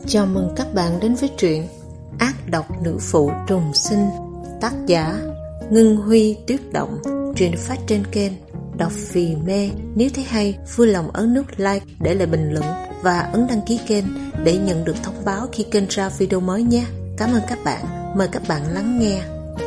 Chào mừng các bạn đến với truyện Ác độc nữ phụ trùng sinh, tác giả Ngân Huy Tuyết Động. Truyện phát trên kênh Đọc Vì Mê. Nếu thấy hay, vui lòng ấn nút like, để lại bình luận và ấn đăng ký kênh để nhận được thông báo khi kênh ra video mới nhé. Cảm ơn các bạn. Mời các bạn lắng nghe.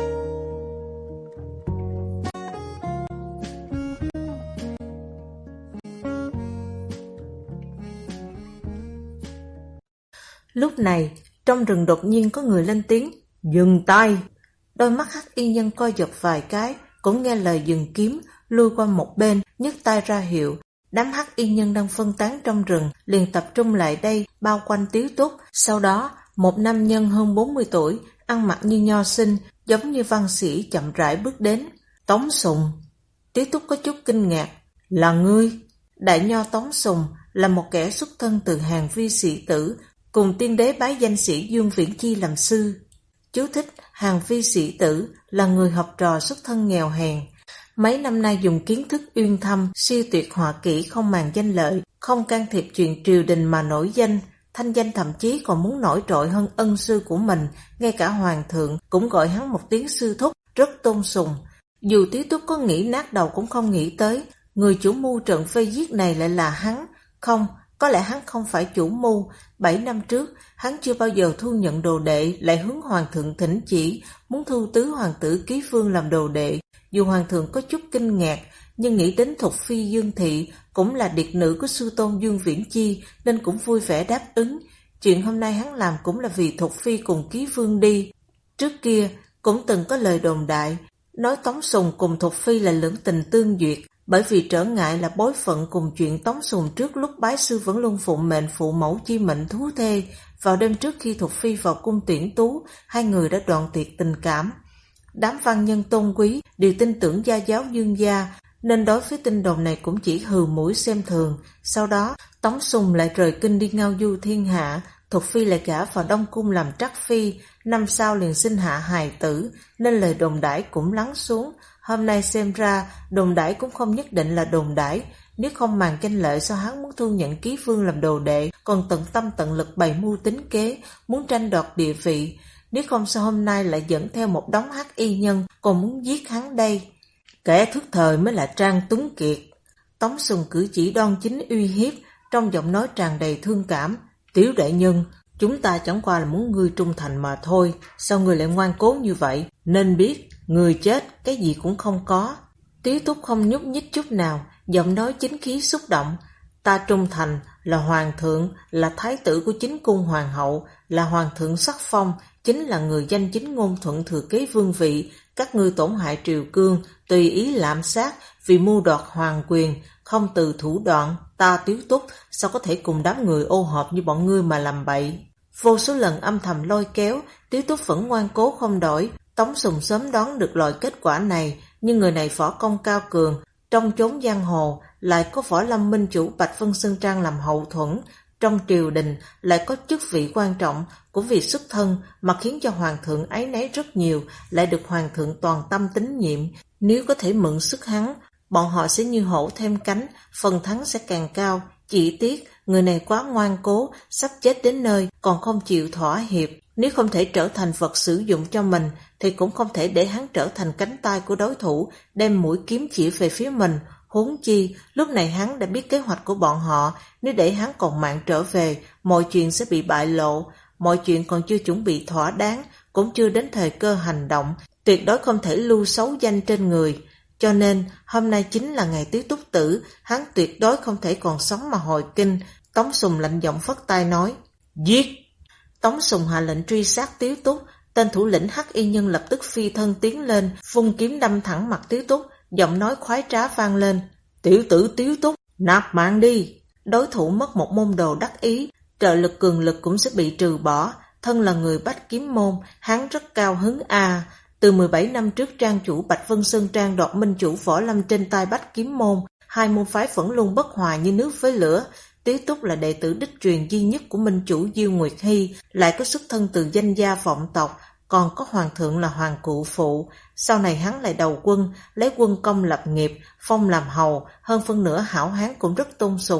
Lúc này, trong rừng đột nhiên có người lên tiếng, dừng tay. Đôi mắt hắc y nhân co giật vài cái, cũng nghe lời dừng kiếm, lui qua một bên, nhấc tay ra hiệu. Đám hắc y nhân đang phân tán trong rừng, liền tập trung lại đây, bao quanh Tiếu Túc. Sau đó, một nam nhân hơn 40 tuổi, ăn mặc như nho sinh, giống như văn sĩ chậm rãi bước đến. Tống Sùng. Tiếu Túc có chút kinh ngạc. Là ngươi? Đại nho Tống Sùng là một kẻ xuất thân từ hàng vi sĩ tử, cùng tiên đế bái danh sĩ Dương Viễn Chi làm sư. Chú thích: hàng vi sĩ tử là người học trò xuất thân nghèo hèn. Mấy năm nay dùng kiến thức uyên thâm, siêu tuyệt họa kỹ, không màng danh lợi, không can thiệp chuyện triều đình mà nổi danh. Thanh danh thậm chí còn muốn nổi trội hơn ân sư của mình, ngay cả hoàng thượng cũng gọi hắn một tiếng sư thúc, rất tôn sùng. Dù Tiếu Túc có nghĩ nát đầu cũng không nghĩ tới, người chủ mưu trận vây giết này lại là hắn. Không, có lẽ hắn không phải chủ mưu. 7 năm trước, hắn chưa bao giờ thu nhận đồ đệ, lại hướng hoàng thượng thỉnh chỉ, muốn thu tứ hoàng tử Ký Vương làm đồ đệ. Dù hoàng thượng có chút kinh ngạc, nhưng nghĩ đến Thục Phi Dương Thị cũng là điệt nữ của sư tôn Dương Viễn Chi, nên cũng vui vẻ đáp ứng. Chuyện hôm nay hắn làm cũng là vì Thục Phi cùng Ký Vương đi. Trước kia, cũng từng có lời đồn đại, nói Tống Sùng cùng Thục Phi là lưỡng tình tương duyệt. Bởi vì trở ngại là bối phận cùng chuyện Tống Sùng trước lúc bái sư vẫn luôn phụng mệnh phụ mẫu chi mệnh thú thê. Vào đêm trước khi Thục Phi vào cung tuyển tú, hai người đã đoạn tuyệt tình cảm. Đám văn nhân tôn quý đều tin tưởng gia giáo Dương gia, nên đối với tin đồn này cũng chỉ hừ mũi xem thường. Sau đó, Tống Sùng lại rời kinh đi ngao du thiên hạ, Thục Phi lại gả vào Đông Cung làm trắc phi, năm sau liền sinh hạ hài tử, nên lời đồn đãi cũng lắng xuống. Hôm nay xem ra, đồn đãi cũng không nhất định là đồn đãi. Nếu không màng danh lợi, sao hắn muốn thu nhận Ký Vương làm đồ đệ, còn tận tâm tận lực bày mưu tính kế, muốn tranh đoạt địa vị. Nếu không sao hôm nay lại dẫn theo một đống hắc y nhân, còn muốn giết hắn đây. Kẻ thức thời mới là Trang Tuấn Kiệt. Tống Sùng cử chỉ đoan chính uy hiếp, trong giọng nói tràn đầy thương cảm. Tiểu đại nhân, chúng ta chẳng qua là muốn ngươi trung thành mà thôi, sao ngươi lại ngoan cố như vậy? Nên biết, người chết cái gì cũng không có. Tiếu Túc không nhúc nhích chút nào, giọng nói chính khí xúc động. Ta trung thành là hoàng thượng, là thái tử của chính cung hoàng hậu, là hoàng thượng sắc phong, chính là người danh chính ngôn thuận thừa kế vương vị. Các ngươi tổn hại triều cương, tùy ý lạm sát, vì mưu đoạt hoàng quyền, không từ thủ đoạn. Ta Tiếu Túc sao có thể cùng đám người ô hợp như bọn ngươi mà làm bậy? Vô số lần âm thầm lôi kéo, Tiếu Túc vẫn ngoan cố không đổi. Tống Sùng sớm đoán được loại kết quả này, nhưng người này võ công cao cường, trong chốn giang hồ lại có Võ Lâm Minh chủ Bạch Vân Sơn Trang làm hậu thuẫn, trong triều đình lại có chức vị quan trọng, cũng vì xuất thân mà khiến cho hoàng thượng áy náy rất nhiều, lại được hoàng thượng toàn tâm tín nhiệm. Nếu có thể mượn sức hắn, bọn họ sẽ như hổ thêm cánh, phần thắng sẽ càng cao. Chỉ tiếc người này quá ngoan cố, sắp chết đến nơi còn không chịu thỏa hiệp. Nếu không thể trở thành vật sử dụng cho mình, thì cũng không thể để hắn trở thành cánh tay của đối thủ, đem mũi kiếm chỉ về phía mình. Huống chi, lúc này hắn đã biết kế hoạch của bọn họ, nếu để hắn còn mạng trở về, mọi chuyện sẽ bị bại lộ. Mọi chuyện còn chưa chuẩn bị thỏa đáng, cũng chưa đến thời cơ hành động, tuyệt đối không thể lưu xấu danh trên người. Cho nên, hôm nay chính là ngày Tiếu Túc tử, hắn tuyệt đối không thể còn sống mà hồi kinh. Tống Sùng lạnh giọng phất tay nói, giết! Tống Sùng hạ lệnh truy sát Tiếu Túc, tên thủ lĩnh hắc y nhân lập tức phi thân tiến lên, vung kiếm đâm thẳng mặt Tiếu Túc, giọng nói khoái trá vang lên, tiểu tử Tiếu Túc, nạp mạng đi! Đối thủ mất một môn đồ đắc ý, trợ lực cường lực cũng sẽ bị trừ bỏ. Thân là người Bách Kiếm Môn, hắn rất cao hứng a. Từ 17 năm trước trang chủ Bạch Vân Sơn Trang đoạt minh chủ võ lâm trên tay Bách Kiếm Môn, hai môn phái vẫn luôn bất hòa như nước với lửa. Tiếu Túc là đệ tử đích truyền duy nhất của minh chủ Diêu Nguyệt Hy, lại có xuất thân từ danh gia vọng tộc, còn có hoàng thượng là hoàng cụ phụ. Sau này hắn lại đầu quân, lấy quân công lập nghiệp, phong làm hầu, hơn phân nửa hảo hán cũng rất tôn sùng.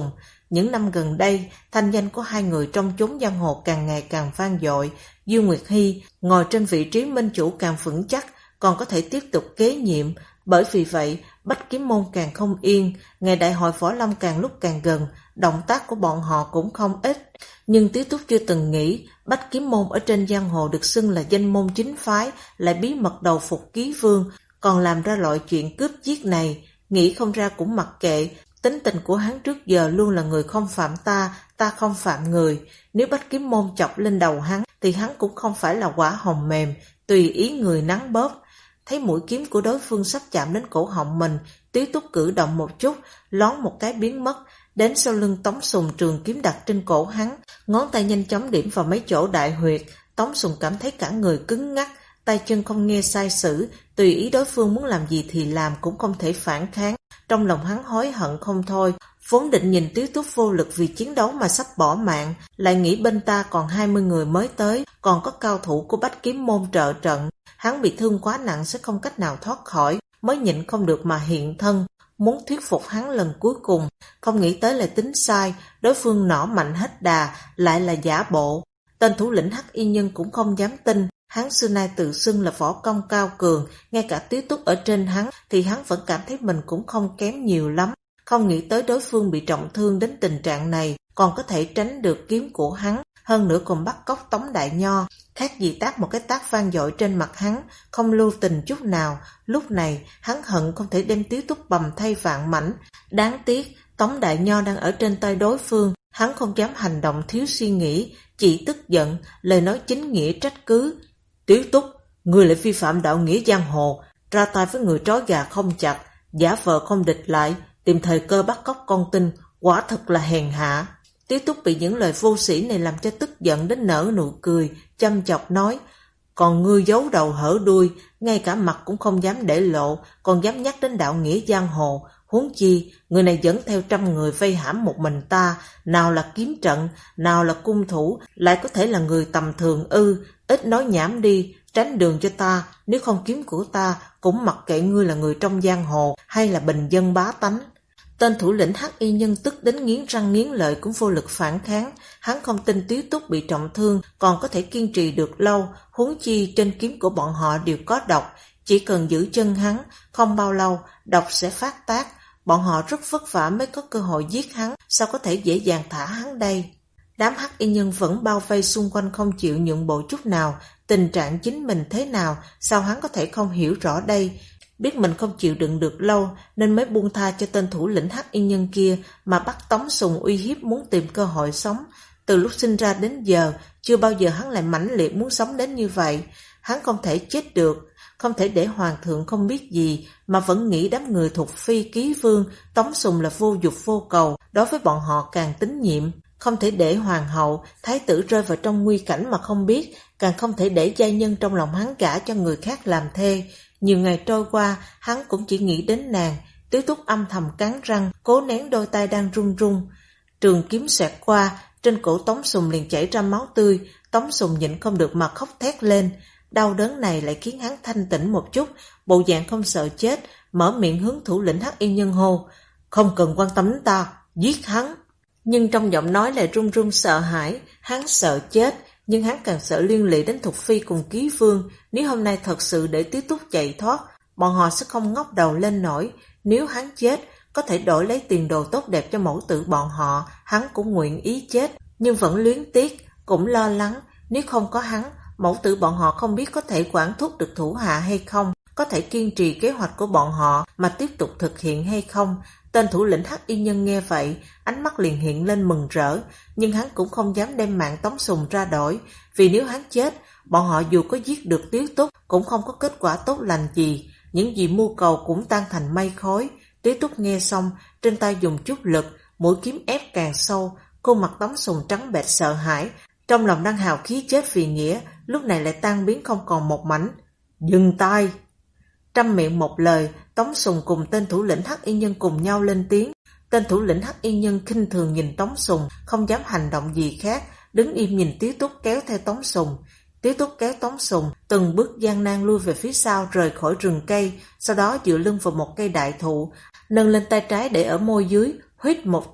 Những năm gần đây, thanh danh của hai người trong chốn giang hồ càng ngày càng vang dội. Dương Nguyệt Hy ngồi trên vị trí minh chủ càng vững chắc, còn có thể tiếp tục kế nhiệm. Bởi vì vậy, Bách Kiếm Môn càng không yên, ngày đại hội Võ Lâm càng lúc càng gần, động tác của bọn họ cũng không ít. Nhưng Tiếu Túc chưa từng nghĩ Bách Kiếm Môn ở trên giang hồ được xưng là danh môn chính phái lại bí mật đầu phục Ký Vương, còn làm ra loại chuyện cướp giết này. Nghĩ không ra cũng mặc kệ, tính tình của hắn trước giờ luôn là người không phạm ta, ta không phạm người. Nếu Bách Kiếm Môn chọc lên đầu hắn thì hắn cũng không phải là quả hồng mềm, tùy ý người nắn bóp. Thấy mũi kiếm của đối phương sắp chạm đến cổ họng mình, Tiếu Túc cử động một chút, lón một cái biến mất, đến sau lưng Tống Sùng trường kiếm đặt trên cổ hắn, ngón tay nhanh chóng điểm vào mấy chỗ đại huyệt. Tống Sùng cảm thấy cả người cứng ngắc, tay chân không nghe sai sử, tùy ý đối phương muốn làm gì thì làm, cũng không thể phản kháng. Trong lòng hắn hối hận không thôi, vốn định nhìn Tiếu Túc vô lực vì chiến đấu mà sắp bỏ mạng, lại nghĩ bên ta còn 20 người mới tới, còn có cao thủ của Bách Kiếm Môn trợ trận. Hắn bị thương quá nặng sẽ không cách nào thoát khỏi, mới nhịn không được mà hiện thân, muốn thuyết phục hắn lần cuối cùng. Không nghĩ tới lại tính sai, đối phương nỏ mạnh hết đà, lại là giả bộ. Tên thủ lĩnh Hắc Y Nhân cũng không dám tin, hắn xưa nay tự xưng là võ công cao cường, ngay cả Tiếu Túc ở trên hắn thì hắn vẫn cảm thấy mình cũng không kém nhiều lắm. Không nghĩ tới đối phương bị trọng thương đến tình trạng này, còn có thể tránh được kiếm của hắn, hơn nữa còn bắt cóc Tống Đại Nho, khác gì tát một cái tát vang dội trên mặt hắn, không lưu tình chút nào. Lúc này hắn hận không thể đem Tiếu Túc bầm thay vạn mảnh. Đáng tiếc Tống Đại Nho đang ở trên tay đối phương, hắn không dám hành động thiếu suy nghĩ, chỉ tức giận, lời nói chính nghĩa trách cứ. Tiếu Túc, ngươi lại vi phạm đạo nghĩa giang hồ, ra tay với người trói gà không chặt, giả vờ không địch lại, tìm thời cơ bắt cóc con tin, quả thật là hèn hạ. Tiếu Túc bị những lời vô sĩ này làm cho tức giận đến nở nụ cười, chăm chọc nói, còn ngươi giấu đầu hở đuôi, ngay cả mặt cũng không dám để lộ, còn dám nhắc đến đạo nghĩa giang hồ. Huống chi, người này dẫn theo 100 người vây hãm một mình ta, nào là kiếm trận, nào là cung thủ, lại có thể là người tầm thường ư? Ít nói nhảm đi, tránh đường cho ta, nếu không kiếm của ta, cũng mặc kệ ngươi là người trong giang hồ hay là bình dân bá tánh. Tên thủ lĩnh Hắc Y Nhân tức đến nghiến răng nghiến lợi cũng vô lực phản kháng, hắn không tin Tiếu Túc bị trọng thương còn có thể kiên trì được lâu, huống chi trên kiếm của bọn họ đều có độc, chỉ cần giữ chân hắn, không bao lâu độc sẽ phát tác, bọn họ rất vất vả mới có cơ hội giết hắn, sao có thể dễ dàng thả hắn đây. Đám Hắc Y Nhân vẫn bao vây xung quanh không chịu nhượng bộ chút nào, tình trạng chính mình thế nào, sao hắn có thể không hiểu rõ đây. Biết mình không chịu đựng được lâu nên mới buông tha cho tên thủ lĩnh Hắc Y Nhân kia mà bắt Tống Sùng uy hiếp muốn tìm cơ hội sống. Từ lúc sinh ra đến giờ, chưa bao giờ hắn lại mãnh liệt muốn sống đến như vậy. Hắn không thể chết được, không thể để hoàng thượng không biết gì mà vẫn nghĩ đám người thuộc phi Ký Vương, Tống Sùng là vô dục vô cầu, đối với bọn họ càng tín nhiệm. Không thể để hoàng hậu, thái tử rơi vào trong nguy cảnh mà không biết, càng không thể để giai nhân trong lòng hắn gả cho người khác làm thê. Nhiều ngày trôi qua, hắn cũng chỉ nghĩ đến nàng. Tiếu Túc âm thầm cắn răng, cố nén đôi tay đang run run. Trường kiếm xẹt qua, trên cổ Tống Sùng liền chảy ra máu tươi. Tống Sùng nhịn không được mà khóc thét lên. Đau đớn này lại khiến hắn thanh tỉnh một chút, bộ dạng không sợ chết, mở miệng hướng thủ lĩnh Hắc Y Nhân hô, không cần quan tâm đến ta, giết hắn. Nhưng trong giọng nói lại run run sợ hãi, hắn sợ chết, nhưng hắn càng sợ liên lụy đến Thục Phi cùng Ký Vương. Nếu hôm nay thật sự để Tiếu Túc chạy thoát, bọn họ sẽ không ngóc đầu lên nổi. Nếu hắn chết, có thể đổi lấy tiền đồ tốt đẹp cho mẫu tử bọn họ, hắn cũng nguyện ý chết, nhưng vẫn luyến tiếc, cũng lo lắng. Nếu không có hắn, mẫu tử bọn họ không biết có thể quản thúc được thủ hạ hay không, có thể kiên trì kế hoạch của bọn họ mà tiếp tục thực hiện hay không. Tên thủ lĩnh Hắc Y Nhân nghe vậy, ánh mắt liền hiện lên mừng rỡ, nhưng hắn cũng không dám đem mạng Tống Sùng ra đổi, vì nếu hắn chết, bọn họ dù có giết được Tiếu Túc cũng không có kết quả tốt lành gì, những gì mưu cầu cũng tan thành mây khói. Tiếu Túc nghe xong, trên tay dùng chút lực, mũi kiếm ép càng sâu, khuôn mặt Tống Sùng trắng bệch sợ hãi, trong lòng đang hào khí chết vì nghĩa, lúc này lại tan biến không còn một mảnh. Dừng tay! Trăm miệng một lời, Tống Sùng cùng tên thủ lĩnh Hắc Y Nhân cùng nhau lên tiếng. Tên thủ lĩnh Hắc Y Nhân khinh thường nhìn Tống Sùng, không dám hành động gì khác, đứng im nhìn Tiếu Túc kéo theo Tống Sùng. Tiếu Túc kéo Tống Sùng, từng bước gian nan lui về phía sau rời khỏi rừng cây, sau đó dựa lưng vào một cây đại thụ, nâng lên tay trái để ở môi dưới, huýt một tiếng,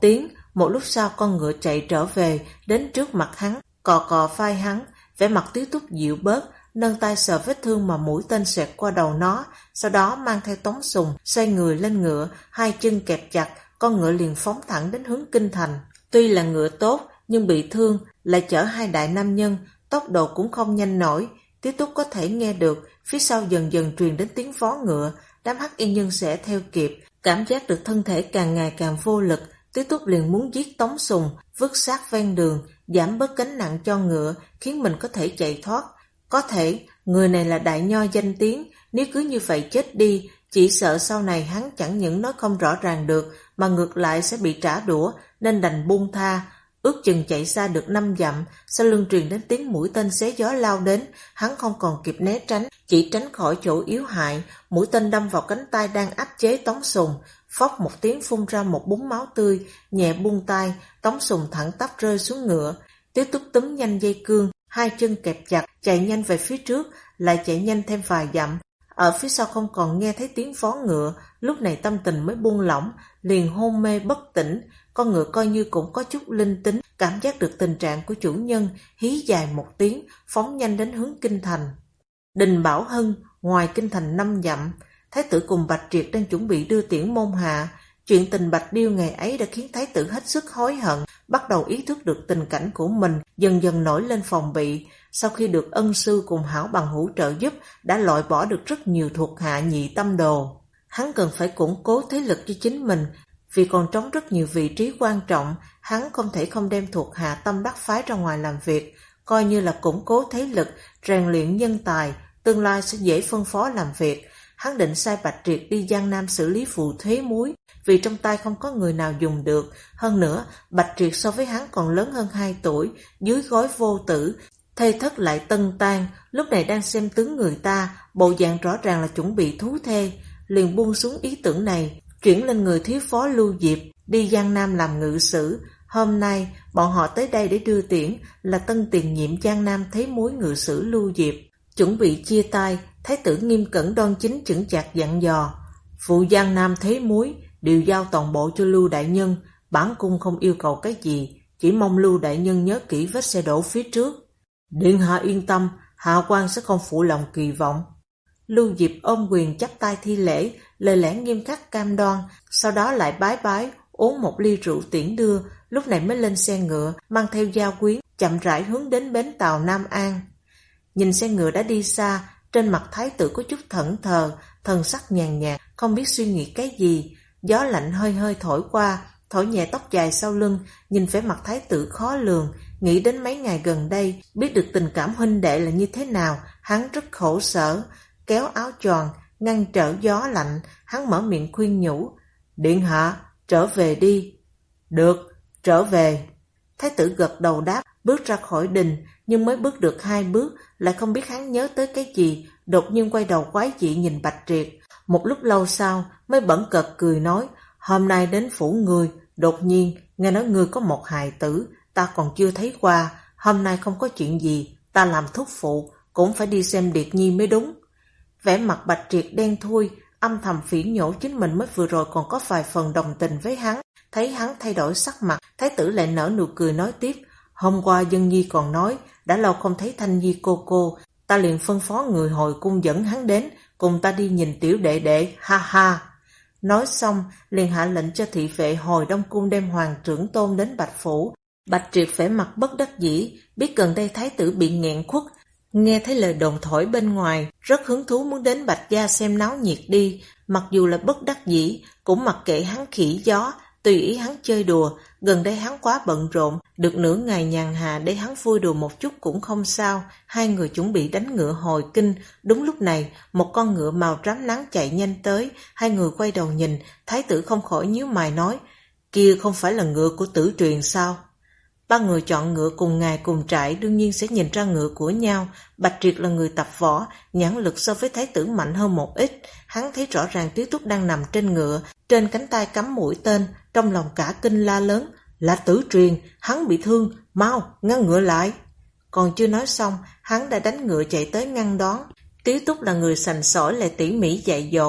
Một lúc sau con ngựa chạy trở về, đến trước mặt hắn, cò cò vai hắn, vẻ mặt Tiếu Túc dịu bớt, nâng tay sờ vết thương mà mũi tên xẹt qua đầu nó, sau đó mang theo Tống Sùng, xoay người lên ngựa, hai chân kẹp chặt, con ngựa liền phóng thẳng đến hướng kinh thành. Tuy là ngựa tốt, nhưng bị thương, lại chở hai đại nam nhân, tốc độ cũng không nhanh nổi. Tiếu Túc có thể nghe được, phía sau dần dần truyền đến tiếng vó ngựa, đám hắc y nhân sẽ theo kịp, cảm giác được thân thể càng ngày càng vô lực. Tiếu Túc liền muốn giết Tống Sùng, vứt xác ven đường, giảm bớt gánh nặng cho ngựa, khiến mình có thể chạy thoát. Có thể, người này là đại nho danh tiếng, nếu cứ như vậy chết đi, chỉ sợ sau này hắn chẳng những nói không rõ ràng được, mà ngược lại sẽ bị trả đũa, nên đành buông tha. Ước chừng chạy xa được 5 dặm, sau lưng truyền đến tiếng mũi tên xé gió lao đến, hắn không còn kịp né tránh, chỉ tránh khỏi chỗ yếu hại, mũi tên đâm vào cánh tay đang áp chế Tống Sùng, phốc một tiếng phun ra một búng máu tươi, nhẹ buông tay, Tống Sùng thẳng tắp rơi xuống ngựa. Tiếu Túc túm nhanh dây cương, hai chân kẹp chặt, chạy nhanh về phía trước, lại chạy nhanh thêm vài dặm. Ở phía sau không còn nghe thấy tiếng vó ngựa, lúc này tâm tình mới buông lỏng, liền hôn mê bất tỉnh. Con ngựa coi như cũng có chút linh tính, cảm giác được tình trạng của chủ nhân, hí dài một tiếng, phóng nhanh đến hướng kinh thành. Đình Bảo Hân, ngoài kinh thành 5 dặm, Thái tử cùng Bạch Triệt đang chuẩn bị đưa tiễn môn hạ. Chuyện tình Bạch Điêu ngày ấy đã khiến Thái tử hết sức hối hận, bắt đầu ý thức được tình cảnh của mình, dần dần nổi lên phòng bị. Sau khi được ân sư cùng hảo bằng hữu trợ giúp, đã loại bỏ được rất nhiều thuộc hạ nhị tâm đồ. Hắn cần phải củng cố thế lực cho chính mình, vì còn trống rất nhiều vị trí quan trọng, hắn không thể không đem thuộc hạ Tâm Đắc phái ra ngoài làm việc, coi như là củng cố thế lực, rèn luyện nhân tài, tương lai sẽ dễ phân phó làm việc. Hắn định sai Bạch Triệt đi Giang Nam xử lý vụ thuế muối, vì trong tay không có người nào dùng được. Hơn nữa, Bạch Triệt so với hắn còn lớn hơn 2 tuổi, dưới gối vô tử, thê thất lại tân tan, lúc này đang xem tướng người ta, bộ dạng rõ ràng là chuẩn bị thú thê, liền buông xuống ý tưởng này, chuyển lên người thiếu phó Lưu Diệp, đi Giang Nam làm ngự sử. Hôm nay, bọn họ tới đây để đưa tiễn, là tân tiền nhiệm Giang Nam thế muối ngự sử Lưu Diệp. Chuẩn bị chia tay, Thái tử nghiêm cẩn đoan chính chững chạc dặn dò: phụ Giang Nam thế muối đều giao toàn bộ cho Lưu đại nhân, bản cung không yêu cầu cái gì, chỉ mong Lưu đại nhân nhớ kỹ vết xe đổ phía trước. Điện hạ yên tâm, hạ quan sẽ không phụ lòng kỳ vọng. Lưu Diệp ôm quyền chắp tay thi lễ, lời lẽ nghiêm khắc cam đoan, sau đó lại bái bái, uống một ly rượu tiễn đưa, lúc này mới lên xe ngựa, mang theo gia quyến, chậm rãi hướng đến bến tàu Nam An. Nhìn xe ngựa đã đi xa, trên mặt Thái tử có chút thẫn thờ, thần sắc nhàn nhạt, không biết suy nghĩ cái gì. Gió lạnh hơi hơi thổi qua, thổi nhẹ tóc dài sau lưng, nhìn vẻ mặt Thái tử khó lường, nghĩ đến mấy ngày gần đây, biết được tình cảm huynh đệ là như thế nào, hắn rất khổ sở. Kéo áo choàng, ngăn trở gió lạnh, hắn mở miệng khuyên nhủ: điện hạ, trở về đi. Được, trở về. Thái tử gật đầu đáp, bước ra khỏi đình, nhưng mới bước được 2 bước, lại không biết hắn nhớ tới cái gì, đột nhiên quay đầu quái dị nhìn Bạch Triệt. Một lúc lâu sau, mới bẩn cợt cười nói: hôm nay đến phủ ngươi, đột nhiên, nghe nói ngươi có một hài tử, ta còn chưa thấy qua, hôm nay không có chuyện gì, ta làm thúc phụ, cũng phải đi xem Điệt Nhi mới đúng. Vẻ mặt Bạch Triệt đen thui, âm thầm phỉ nhổ chính mình mới vừa rồi còn có vài phần đồng tình với hắn. Thấy hắn thay đổi sắc mặt, Thái tử lại nở nụ cười nói tiếp: hôm qua Dân Nhi còn nói, đã lâu không thấy Thanh Nhi cô, ta liền phân phó người hồi cung dẫn hắn đến, cùng ta đi nhìn tiểu đệ đệ, ha ha. Nói xong, liền hạ lệnh cho thị vệ hồi Đông Cung đem hoàng trưởng tôn đến Bạch Phủ. Bạch Triệt vẻ mặt bất đắc dĩ, biết gần đây Thái tử bị nghẹn khuất, nghe thấy lời đồn thổi bên ngoài, rất hứng thú muốn đến Bạch Gia xem náo nhiệt đi, mặc dù là bất đắc dĩ, cũng mặc kệ hắn khỉ gió, tùy ý hắn chơi đùa, gần đây hắn quá bận rộn, được nửa ngày nhàn hạ để hắn vui đùa một chút cũng không sao. Hai người chuẩn bị đánh ngựa hồi kinh, đúng lúc này, một con ngựa màu rám nắng chạy nhanh tới, hai người quay đầu nhìn, Thái tử không khỏi nhíu mày nói: kia không phải là ngựa của Tử Truyền sao? 3 người chọn ngựa cùng ngài cùng trại đương nhiên sẽ nhìn ra ngựa của nhau. Bạch Triệt là người tập võ, nhãn lực so với Thái tử mạnh hơn một ít. Hắn thấy rõ ràng Tiếu Túc đang nằm trên ngựa, trên cánh tay cắm mũi tên, trong lòng cả kinh la lớn: là Tử Truyền, hắn bị thương, mau ngăn ngựa lại. Còn chưa nói xong, hắn đã đánh ngựa chạy tới ngăn đón. Tiếu Túc là người sành sỏi lại tỉ mỉ dạy dỗ,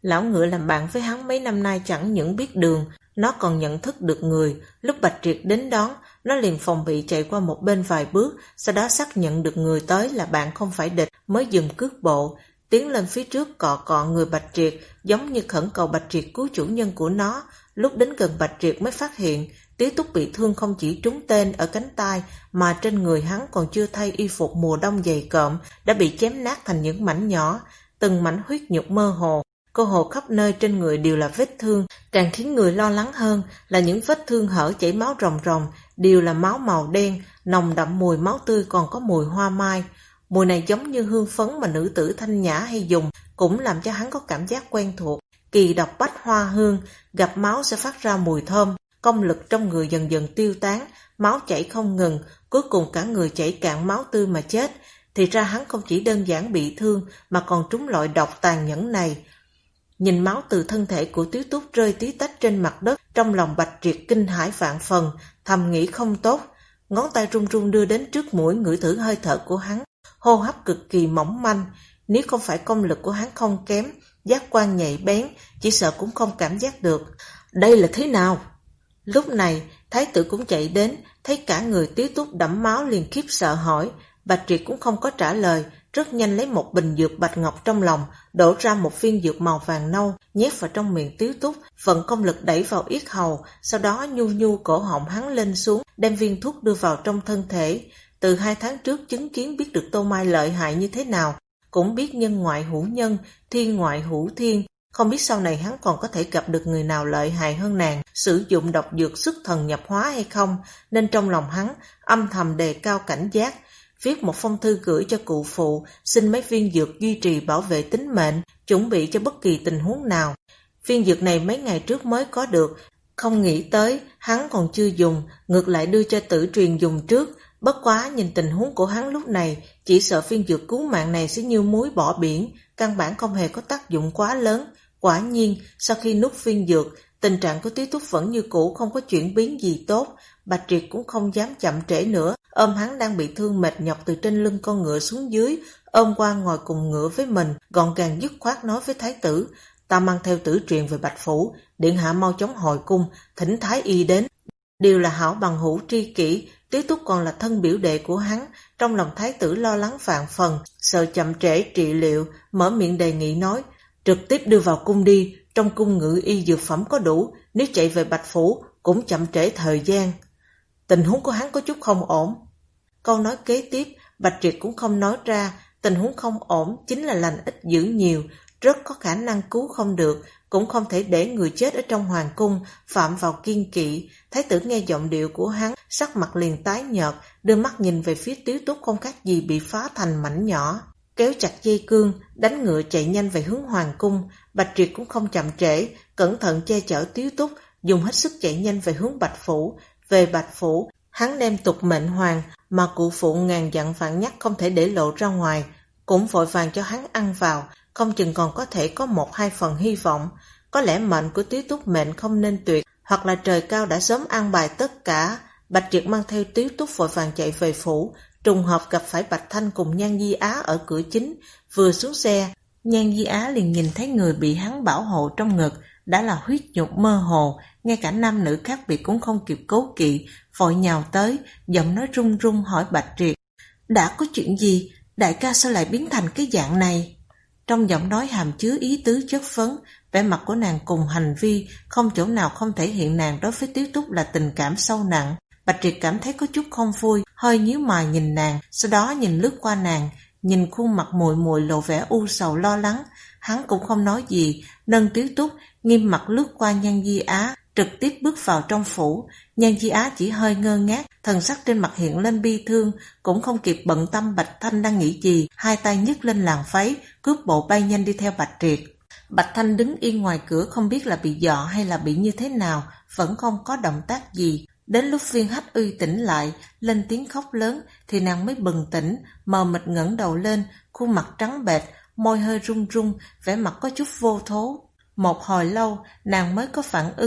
Lão ngựa làm bạn với hắn mấy năm nay chẳng những biết đường, nó còn nhận thức được người. Lúc Bạch Triệt đến đón, nó liền phòng bị chạy qua một bên vài bước, sau đó xác nhận được người tới là bạn không phải địch, mới dừng cước bộ, tiến lên phía trước cọ cọ người Bạch Triệt, giống như khẩn cầu Bạch Triệt cứu chủ nhân của nó. Lúc đến gần Bạch Triệt mới phát hiện, Tiếu Túc bị thương không chỉ trúng tên ở cánh tay, mà trên người hắn còn chưa thay y phục mùa đông dày cộm, đã bị chém nát thành những mảnh nhỏ, từng mảnh huyết nhục mơ hồ. Cơ hồ khắp nơi trên người đều là vết thương, càng khiến người lo lắng hơn là những vết thương hở chảy máu ròng ròng, đều là máu màu đen, nồng đậm mùi máu tươi, còn có mùi hoa mai. Mùi này giống như hương phấn mà nữ tử thanh nhã hay dùng, cũng làm cho hắn có cảm giác quen thuộc. Kỳ độc bách hoa hương, gặp máu sẽ phát ra mùi thơm, công lực trong người dần dần tiêu tán, máu chảy không ngừng, cuối cùng cả người chảy cạn máu tươi mà chết. Thì ra hắn không chỉ đơn giản bị thương mà còn trúng loại độc tàn nhẫn này. Nhìn máu từ thân thể của Tiếu Túc rơi tí tách trên mặt đất, trong lòng Bạch Triệt kinh hãi vạn phần, thầm nghĩ không tốt. Ngón tay run run đưa đến trước mũi ngửi thử hơi thở của hắn, hô hấp cực kỳ mỏng manh. Nếu không phải công lực của hắn không kém, giác quan nhạy bén, chỉ sợ cũng không cảm giác được. Đây là thế nào? Lúc này, thái tử cũng chạy đến, thấy cả người Tiếu Túc đẫm máu liền khiếp sợ hỏi. Bạch Triệt cũng không có trả lời, rất nhanh lấy một bình dược bạch ngọc trong lòng, đổ ra một viên dược màu vàng nâu, nhét vào trong miệng Tiếu Túc, vận công lực đẩy vào yết hầu, sau đó nhu nhu cổ họng hắn lên xuống, đem viên thuốc đưa vào trong thân thể. Từ 2 tháng trước chứng kiến biết được Tô Mai lợi hại như thế nào, cũng biết nhân ngoại hữu nhân, thiên ngoại hữu thiên, không biết sau này hắn còn có thể gặp được người nào lợi hại hơn nàng, sử dụng độc dược xuất thần nhập hóa hay không, nên trong lòng hắn âm thầm đề cao cảnh giác, viết một phong thư gửi cho cụ phụ, xin mấy viên dược duy trì bảo vệ tính mệnh, chuẩn bị cho bất kỳ tình huống nào. Viên dược này mấy ngày trước mới có được, không nghĩ tới hắn còn chưa dùng, ngược lại đưa cho Tử Truyền dùng trước. Bất quá nhìn tình huống của hắn lúc này, chỉ sợ viên dược cứu mạng này sẽ như muối bỏ biển, căn bản không hề có tác dụng quá lớn. Quả nhiên, sau khi nuốt viên dược, tình trạng của Tiếu Túc vẫn như cũ, không có chuyển biến gì tốt. Bạch Triệt cũng không dám chậm trễ nữa, ôm hắn đang bị thương mệt nhọc từ trên lưng con ngựa xuống dưới, ôm qua ngồi cùng ngựa với mình, gọn gàng dứt khoát nói với thái tử: Ta mang theo Tử Truyền về Bạch Phủ, điện hạ mau chóng hồi cung, thỉnh thái y đến. Đều là hảo bằng hữu tri kỷ, Tiếu Túc còn là thân biểu đệ của hắn, trong lòng thái tử lo lắng vạn phần, sợ chậm trễ trị liệu, mở miệng đề nghị nói: Trực tiếp đưa vào cung đi, trong cung ngự y dược phẩm có đủ, nếu chạy về Bạch Phủ cũng chậm trễ thời gian. Tình huống của hắn có chút không ổn. Câu nói kế tiếp, Bạch Triệt cũng không nói ra, tình huống không ổn chính là lành ít dữ nhiều, rất có khả năng cứu không được, cũng không thể để người chết ở trong hoàng cung phạm vào kiêng kỵ. Thái tử nghe giọng điệu của hắn, sắc mặt liền tái nhợt, đưa mắt nhìn về phía Tiếu Túc không khác gì bị phá thành mảnh nhỏ. Kéo chặt dây cương, đánh ngựa chạy nhanh về hướng hoàng cung. Bạch Triệt cũng không chậm trễ, cẩn thận che chở Tiếu Túc, dùng hết sức chạy nhanh về hướng Bạch Phủ. Về Bạch Phủ, hắn đem tục mệnh hoàng mà cụ phụ ngàn dặn vạn nhắc không thể để lộ ra ngoài, cũng vội vàng cho hắn ăn vào, không chừng còn có thể có 1-2 phần hy vọng. Có lẽ mệnh của Tiếu Túc mệnh không nên tuyệt, hoặc là trời cao đã sớm an bài tất cả. Bạch Triệt mang theo Tiếu Túc vội vàng chạy về phủ, trùng hợp gặp phải Bạch Thanh cùng Nhan Di Á ở cửa chính. Vừa xuống xe, Nhan Di Á liền nhìn thấy người bị hắn bảo hộ trong ngực đã là huyết nhục mơ hồ, ngay cả nam nữ khác biệt cũng không kịp cố kỵ, vội nhào tới, giọng nói run run hỏi Bạch Triệt: Đã có chuyện gì? Đại ca sao lại biến thành cái dạng này? Trong giọng nói hàm chứa ý tứ chất vấn, vẻ mặt của nàng cùng hành vi không chỗ nào không thể hiện nàng đối với Tiếu Túc là tình cảm sâu nặng. Bạch Triệt cảm thấy có chút không vui, hơi nhíu mày nhìn nàng, sau đó nhìn lướt qua nàng, nhìn khuôn mặt muội muội lộ vẻ u sầu lo lắng. Hắn cũng không nói gì, nâng Tiếu Túc, nghiêm mặt lướt qua Nhan Di Á, trực tiếp bước vào trong phủ. Nhan Di Á chỉ hơi ngơ ngác, thần sắc trên mặt hiện lên bi thương, cũng không kịp bận tâm Bạch Thanh đang nghĩ gì, hai tay nhấc lên làn váy, cướp bộ bay nhanh đi theo Bạch Triệt. Bạch Thanh đứng yên ngoài cửa, không biết là bị dọa hay là bị như thế nào, vẫn không có động tác gì. Đến lúc Viên Hách Uy tỉnh lại, lên tiếng khóc lớn, thì nàng mới bừng tỉnh, mờ mịt ngẩng đầu lên, khuôn mặt trắng bệch, môi hơi run run, vẻ mặt có chút vô thố. Một hồi lâu, nàng mới có phản ứng,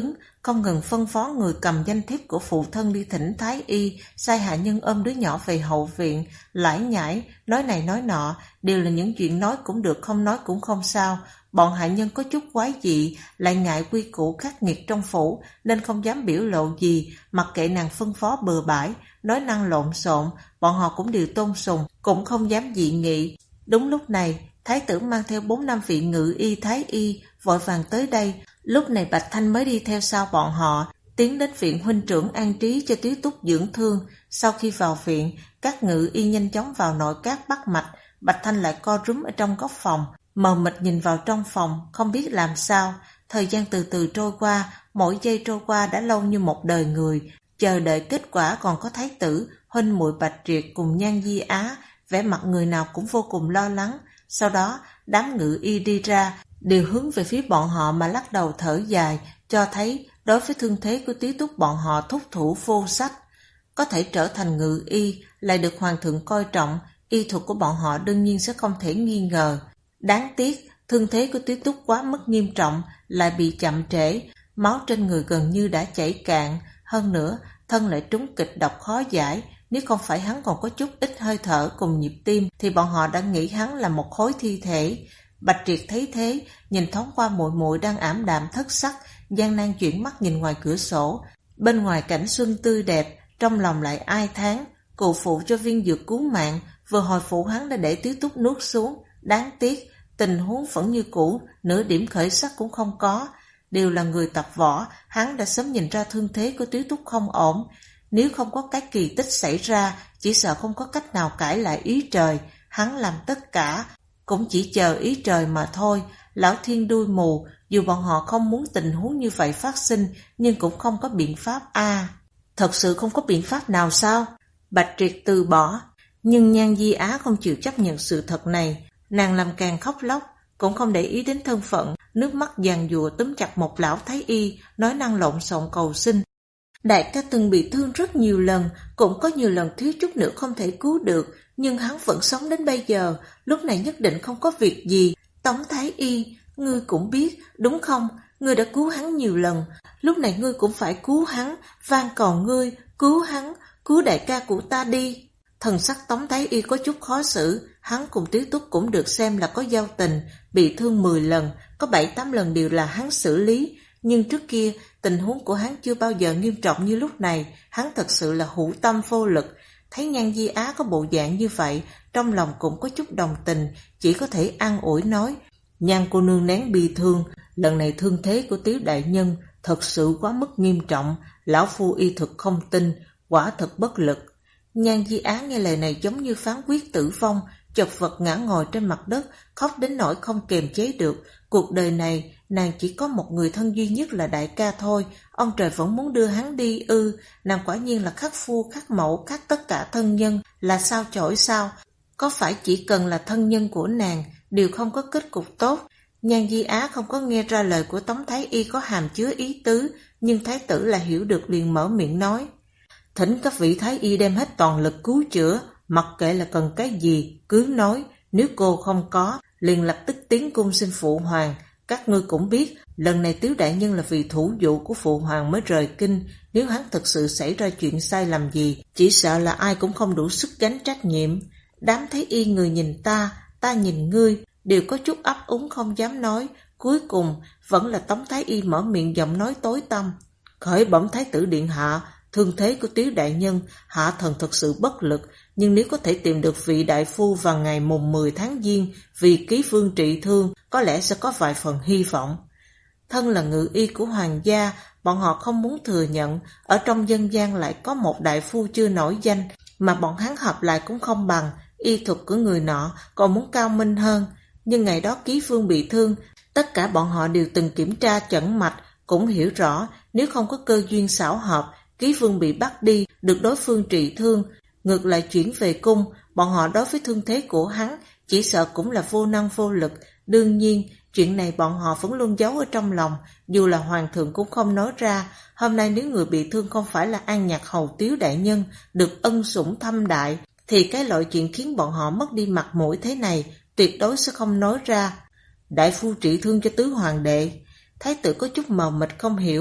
không ngừng phân phó người cầm danh thiếp của phụ thân đi thỉnh thái y, sai hạ nhân ôm đứa nhỏ về hậu viện, lải nhải, nói này nói nọ, đều là những chuyện nói cũng được không nói cũng không sao. Bọn hạ nhân có chút quái dị, lại ngại quy củ khắc nghiệt trong phủ, nên không dám biểu lộ gì, mặc kệ nàng phân phó bừa bãi, nói năng lộn xộn, bọn họ cũng đều tôn sùng, cũng không dám dị nghị. Đúng lúc này, thái tử mang theo 4-5 vị ngự y thái y vội vàng tới đây. Lúc này Bạch Thanh mới đi theo sau bọn họ, tiến đến viện huynh trưởng an trí cho Tiếu Túc dưỡng thương. Sau khi vào viện, các ngự y nhanh chóng vào nội các bắt mạch. Bạch Thanh lại co rúm ở trong góc phòng, mờ mịt nhìn vào trong phòng, không biết làm sao. Thời gian từ từ trôi qua, mỗi giây trôi qua đã lâu như một đời người. Chờ đợi kết quả còn có thái tử, huynh muội Bạch Triệt cùng Nhan Di Á, vẻ mặt người nào cũng vô cùng lo lắng. Sau đó, đám ngự y đi ra, đều hướng về phía bọn họ mà lắc đầu thở dài, cho thấy đối với thương thế của Tiếu Túc bọn họ thúc thủ vô sách. Có thể trở thành ngự y, lại được hoàng thượng coi trọng, y thuật của bọn họ đương nhiên sẽ không thể nghi ngờ. Đáng tiếc, thương thế của Tiếu Túc quá mức nghiêm trọng, lại bị chậm trễ, máu trên người gần như đã chảy cạn, hơn nữa, thân lại trúng kịch độc khó giải. Nếu không phải hắn còn có chút ít hơi thở cùng nhịp tim, thì bọn họ đã nghĩ hắn là một khối thi thể. Bạch Triệt thấy thế, nhìn thoáng qua muội muội đang ảm đạm thất sắc, gian nan chuyển mắt nhìn ngoài cửa sổ. Bên ngoài cảnh xuân tươi đẹp, trong lòng lại ai thán, cụ phụ cho viên dược cứu mạng, vừa hồi phụ hắn đã để Tiếu Túc nuốt xuống. Đáng tiếc, tình huống vẫn như cũ, nửa điểm khởi sắc cũng không có. Đều là người tập võ, hắn đã sớm nhìn ra thương thế của Tiếu Túc không ổn. Nếu không có cái kỳ tích xảy ra, chỉ sợ không có cách nào cãi lại ý trời. Hắn làm tất cả, cũng chỉ chờ ý trời mà thôi. Lão thiên đuôi mù, dù bọn họ không muốn tình huống như vậy phát sinh, nhưng cũng không có biện pháp a. Thật sự không có biện pháp nào sao? Bạch Triệt từ bỏ, nhưng Nhan Di Á không chịu chấp nhận sự thật này. Nàng làm càng khóc lóc, cũng không để ý đến thân phận, nước mắt giàn giụa túm chặt một lão thái y, nói năng lộn xộn cầu xin. Đại ca từng bị thương rất nhiều lần, cũng có nhiều lần thiếu chút nữa không thể cứu được, nhưng hắn vẫn sống đến bây giờ, lúc này nhất định không có việc gì. Tống thái y, ngươi cũng biết, đúng không? Ngươi đã cứu hắn nhiều lần, lúc này ngươi cũng phải cứu hắn, van cầu ngươi, cứu hắn, cứu đại ca của ta đi. Thần sắc Tống thái y có chút khó xử, hắn cùng Tiếu Túc cũng được xem là có giao tình, bị thương 10 lần, có 7-8 lần đều là hắn xử lý. Nhưng trước kia, tình huống của hắn chưa bao giờ nghiêm trọng như lúc này, hắn thật sự là hữu tâm vô lực. Thấy Nhan Di Á có bộ dạng như vậy, trong lòng cũng có chút đồng tình, chỉ có thể an ủi nói, Nhan cô nương nén bi thương, lần này thương thế của Tiếu đại nhân thật sự quá mức nghiêm trọng, lão phu y thuật không tin, quả thật bất lực. Nhan Di Á nghe lời này giống như phán quyết tử vong, chật vật ngã ngồi trên mặt đất, khóc đến nỗi không kềm chế được. Cuộc đời này, nàng chỉ có một người thân duy nhất là đại ca thôi, ông trời vẫn muốn đưa hắn đi ư? Nàng quả nhiên là khắc phu, khắc mẫu, khắc tất cả thân nhân, là sao chổi sao? Có phải chỉ cần là thân nhân của nàng, đều không có kết cục tốt? Nhan Di Á không có nghe ra lời của Tống Thái Y có hàm chứa ý tứ, nhưng Thái tử là hiểu được liền mở miệng nói. Thỉnh các vị Thái Y đem hết toàn lực cứu chữa, mặc kệ là cần cái gì, cứ nói, nếu cô không có, liền lập tức tiến cung xin phụ hoàng. Các ngươi cũng biết, lần này Tiếu đại nhân là vì thủ dụ của phụ hoàng mới rời kinh, nếu hắn thực sự xảy ra chuyện sai lầm gì, chỉ sợ là ai cũng không đủ sức gánh trách nhiệm. Đám Thái Y người nhìn ta, ta nhìn ngươi, đều có chút ấp úng không dám nói, cuối cùng vẫn là Tống Thái Y mở miệng giọng nói tối tăm. Khởi bẩm Thái tử điện hạ, thương thế của Tiếu đại nhân, hạ thần thật sự bất lực, nhưng nếu có thể tìm được vị đại phu vào ngày mùng 10 tháng Giêng vì ký phương trị thương, có lẽ sẽ có vài phần hy vọng. Thân là ngự y của hoàng gia, bọn họ không muốn thừa nhận, ở trong dân gian lại có một đại phu chưa nổi danh, mà bọn hắn hợp lại cũng không bằng, y thuật của người nọ còn muốn cao minh hơn. Nhưng ngày đó ký phương bị thương, tất cả bọn họ đều từng kiểm tra chẩn mạch, cũng hiểu rõ, nếu không có cơ duyên xảo hợp, ký phương bị bắt đi, được đối phương trị thương, ngược lại chuyển về cung, bọn họ đối với thương thế của hắn, chỉ sợ cũng là vô năng vô lực. Đương nhiên, chuyện này bọn họ vẫn luôn giấu ở trong lòng, dù là hoàng thượng cũng không nói ra. Hôm nay nếu người bị thương không phải là An Nhạc hầu Tiếu đại nhân, được ân sủng thâm đại, thì cái loại chuyện khiến bọn họ mất đi mặt mũi thế này, tuyệt đối sẽ không nói ra. Đại phu trị thương cho tứ hoàng đệ. Thái tử có chút mờ mịt không hiểu,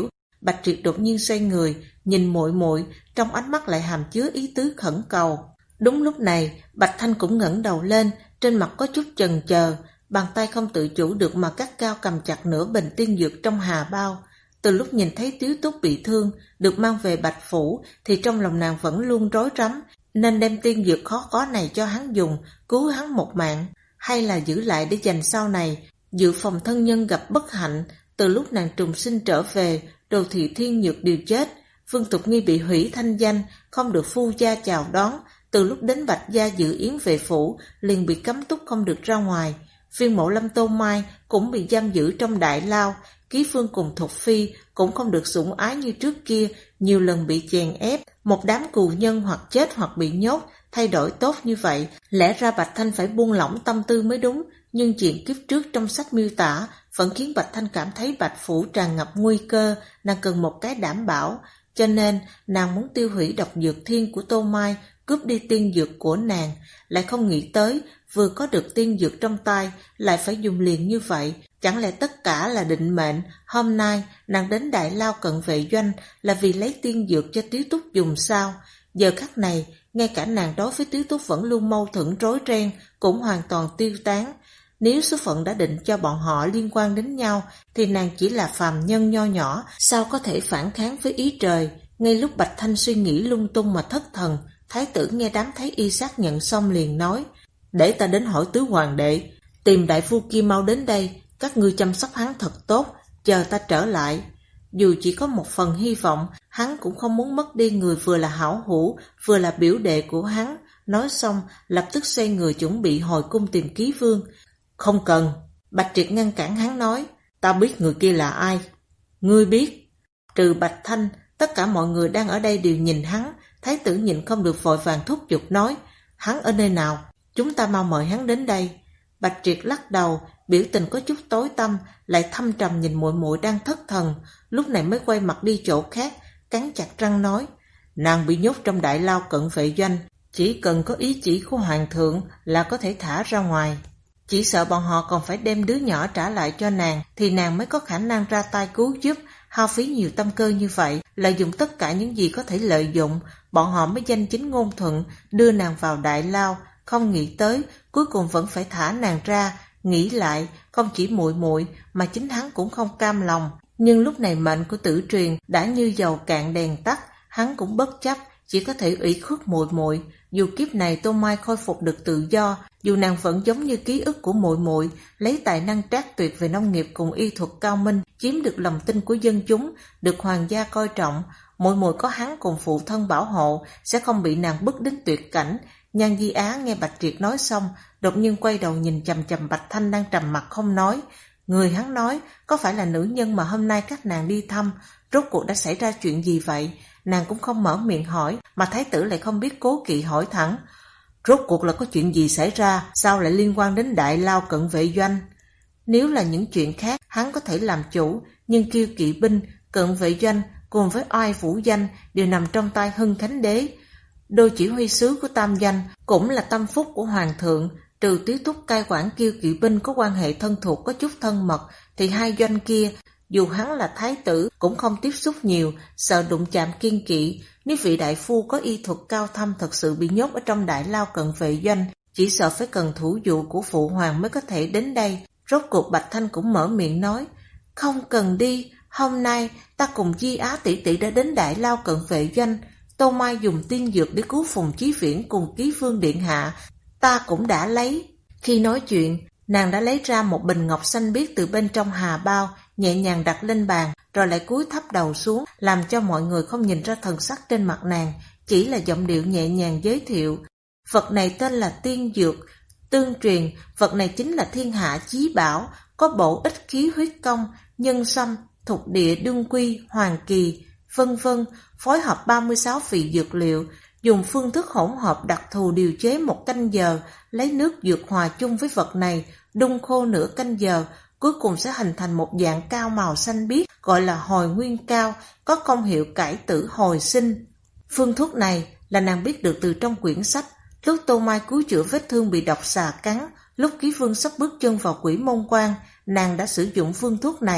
Bạch Triệt đột nhiên xoay người, nhìn muội muội, trong ánh mắt lại hàm chứa ý tứ khẩn cầu. Đúng lúc này, Bạch Thanh cũng ngẩng đầu lên, trên mặt có chút chần chờ, bàn tay không tự chủ được mà gắt gao cầm chặt nửa bình tiên dược trong hà bao. Từ lúc nhìn thấy Tiếu Túc bị thương, được mang về Bạch Phủ, thì trong lòng nàng vẫn luôn rối rắm, nên đem tiên dược khó có này cho hắn dùng, cứu hắn một mạng, hay là giữ lại để dành sau này, dự phòng thân nhân gặp bất hạnh. Từ lúc nàng trùng sinh trở về, Đồ Thị Thiên Nhược đều chết, Vương Tục Nghi bị hủy thanh danh, không được phu gia chào đón. Từ lúc đến Bạch gia dự yến về phủ, liền bị cấm túc không được ra ngoài. Viên Mộ Lâm Tô Mai cũng bị giam giữ trong đại lao, Ký Phương cùng Thục Phi cũng không được sủng ái như trước kia, nhiều lần bị chèn ép. Một đám cừu nhân hoặc chết hoặc bị nhốt, thay đổi tốt như vậy, lẽ ra Bạch Thanh phải buông lỏng tâm tư mới đúng, nhưng chuyện kiếp trước trong sách miêu tả vẫn khiến Bạch Thanh cảm thấy Bạch Phủ tràn ngập nguy cơ, nàng cần một cái đảm bảo, cho nên nàng muốn tiêu hủy độc dược thiên của Tô Mai, cướp đi tiên dược của nàng, lại không nghĩ tới vừa có được tiên dược trong tay lại phải dùng liền như vậy. Chẳng lẽ tất cả là định mệnh? Hôm nay nàng đến Đại Lao Cận Vệ Doanh là vì lấy tiên dược cho Tiếu Túc dùng sao? Giờ khắc này, ngay cả nàng đối với Tiếu Túc vẫn luôn mâu thuẫn rối ren cũng hoàn toàn tiêu tán. Nếu số phận đã định cho bọn họ liên quan đến nhau, thì nàng chỉ là phàm nhân nho nhỏ, sao có thể phản kháng với ý trời? Ngay lúc Bạch Thanh suy nghĩ lung tung mà thất thần, Thái tử nghe đám thấy y xác nhận xong liền nói: để ta đến hỏi tứ hoàng đệ, tìm đại phu kia mau đến đây, các ngươi chăm sóc hắn thật tốt, chờ ta trở lại. Dù chỉ có một phần hy vọng, hắn cũng không muốn mất đi người vừa là hảo hữu, vừa là biểu đệ của hắn. Nói xong, lập tức xoay người chuẩn bị hồi cung tìm Ký Vương. Không cần, Bạch Triệt ngăn cản hắn nói, ta biết người kia là ai. Ngươi biết? Trừ Bạch Thanh, tất cả mọi người đang ở đây đều nhìn hắn. Thái tử nhịn không được vội vàng thúc giục nói, hắn ở nơi nào? Chúng ta mau mời hắn đến đây. Bạch Triệt lắc đầu, biểu tình có chút tối tăm, lại thâm trầm nhìn muội muội đang thất thần, lúc này mới quay mặt đi chỗ khác, cắn chặt răng nói, nàng bị nhốt trong Đại Lao Cận Vệ Doanh, chỉ cần có ý chỉ của hoàng thượng là có thể thả ra ngoài. Chỉ sợ bọn họ còn phải đem đứa nhỏ trả lại cho nàng, thì nàng mới có khả năng ra tay cứu giúp. Hao phí nhiều tâm cơ như vậy, lợi dụng tất cả những gì có thể lợi dụng, bọn họ mới danh chính ngôn thuận đưa nàng vào Đại Lao. Không nghĩ tới cuối cùng vẫn phải thả nàng ra. Nghĩ lại, không chỉ muội muội mà chính hắn cũng không cam lòng. Nhưng lúc này mệnh của Tử Truyền đã như dầu cạn đèn tắt, hắn cũng bất chấp, chỉ có thể ủy khuất muội muội. Dù kiếp này Tô Mai khôi phục được tự do, dù nàng vẫn giống như ký ức của muội muội, lấy tài năng trác tuyệt về nông nghiệp cùng y thuật cao minh, chiếm được lòng tin của dân chúng, được hoàng gia coi trọng, muội muội có hắn cùng phụ thân bảo hộ, sẽ không bị nàng bức đến tuyệt cảnh. Nhan Di Á nghe Bạch Triệt nói xong, đột nhiên quay đầu nhìn chằm chằm Bạch Thanh đang trầm mặt không nói. Người hắn nói, có phải là nữ nhân mà hôm nay các nàng đi thăm? Rốt cuộc đã xảy ra chuyện gì vậy? Nàng cũng không mở miệng hỏi, mà thái tử lại không biết cố kỵ hỏi thẳng. Rốt cuộc là có chuyện gì xảy ra, sao lại liên quan đến Đại Lao Cận Vệ Doanh? Nếu là những chuyện khác, hắn có thể làm chủ, nhưng Kiêu Kỵ binh, Cận Vệ Doanh cùng với Oai Vũ Danh đều nằm trong tay Hưng Khánh Đế. Đô chỉ huy sứ của Tam Danh cũng là tâm phúc của hoàng thượng, trừ Tiếu Túc cai quản Kiêu Kỵ binh có quan hệ thân thuộc có chút thân mật, thì hai doanh kia, dù hắn là thái tử cũng không tiếp xúc nhiều, sợ đụng chạm kiên kỵ. Nếu vị đại phu có y thuật cao thâm thật sự bị nhốt ở trong Đại Lao Cận Vệ Doanh, chỉ sợ phải cần thủ dụ của phụ hoàng mới có thể đến đây. Rốt cuộc Bạch Thanh cũng mở miệng nói, không cần đi, hôm nay ta cùng Di Á tỷ tỷ đã đến Đại Lao Cận Vệ Doanh. Tô Mai dùng tiên dược để cứu Phùng Chí Viễn cùng Ký Vương điện hạ, ta cũng đã lấy. Khi nói chuyện, nàng đã lấy ra một bình ngọc xanh biếc từ bên trong hà bao, nhẹ nhàng đặt lên bàn, rồi lại cúi thấp đầu xuống, làm cho mọi người không nhìn ra thần sắc trên mặt nàng, chỉ là giọng điệu nhẹ nhàng giới thiệu. Vật này tên là tiên dược, tương truyền, vật này chính là thiên hạ chí bảo, có bổ ích khí huyết công, nhân sâm, thục địa đương quy, hoàng kỳ, vân vân, phối hợp 36 vị dược liệu, dùng phương thức hỗn hợp đặc thù điều chế một canh giờ, lấy nước dược hòa chung với vật này, đun khô nửa canh giờ, cuối cùng sẽ hình thành một dạng cao màu xanh biếc, gọi là hồi nguyên cao, có công hiệu cải tử hồi sinh. Phương thuốc này là nàng biết được từ trong quyển sách, lúc Tô Mai cứu chữa vết thương bị độc xà cắn, lúc Ký Vương sắp bước chân vào Quỷ Môn Quan, nàng đã sử dụng phương thuốc này.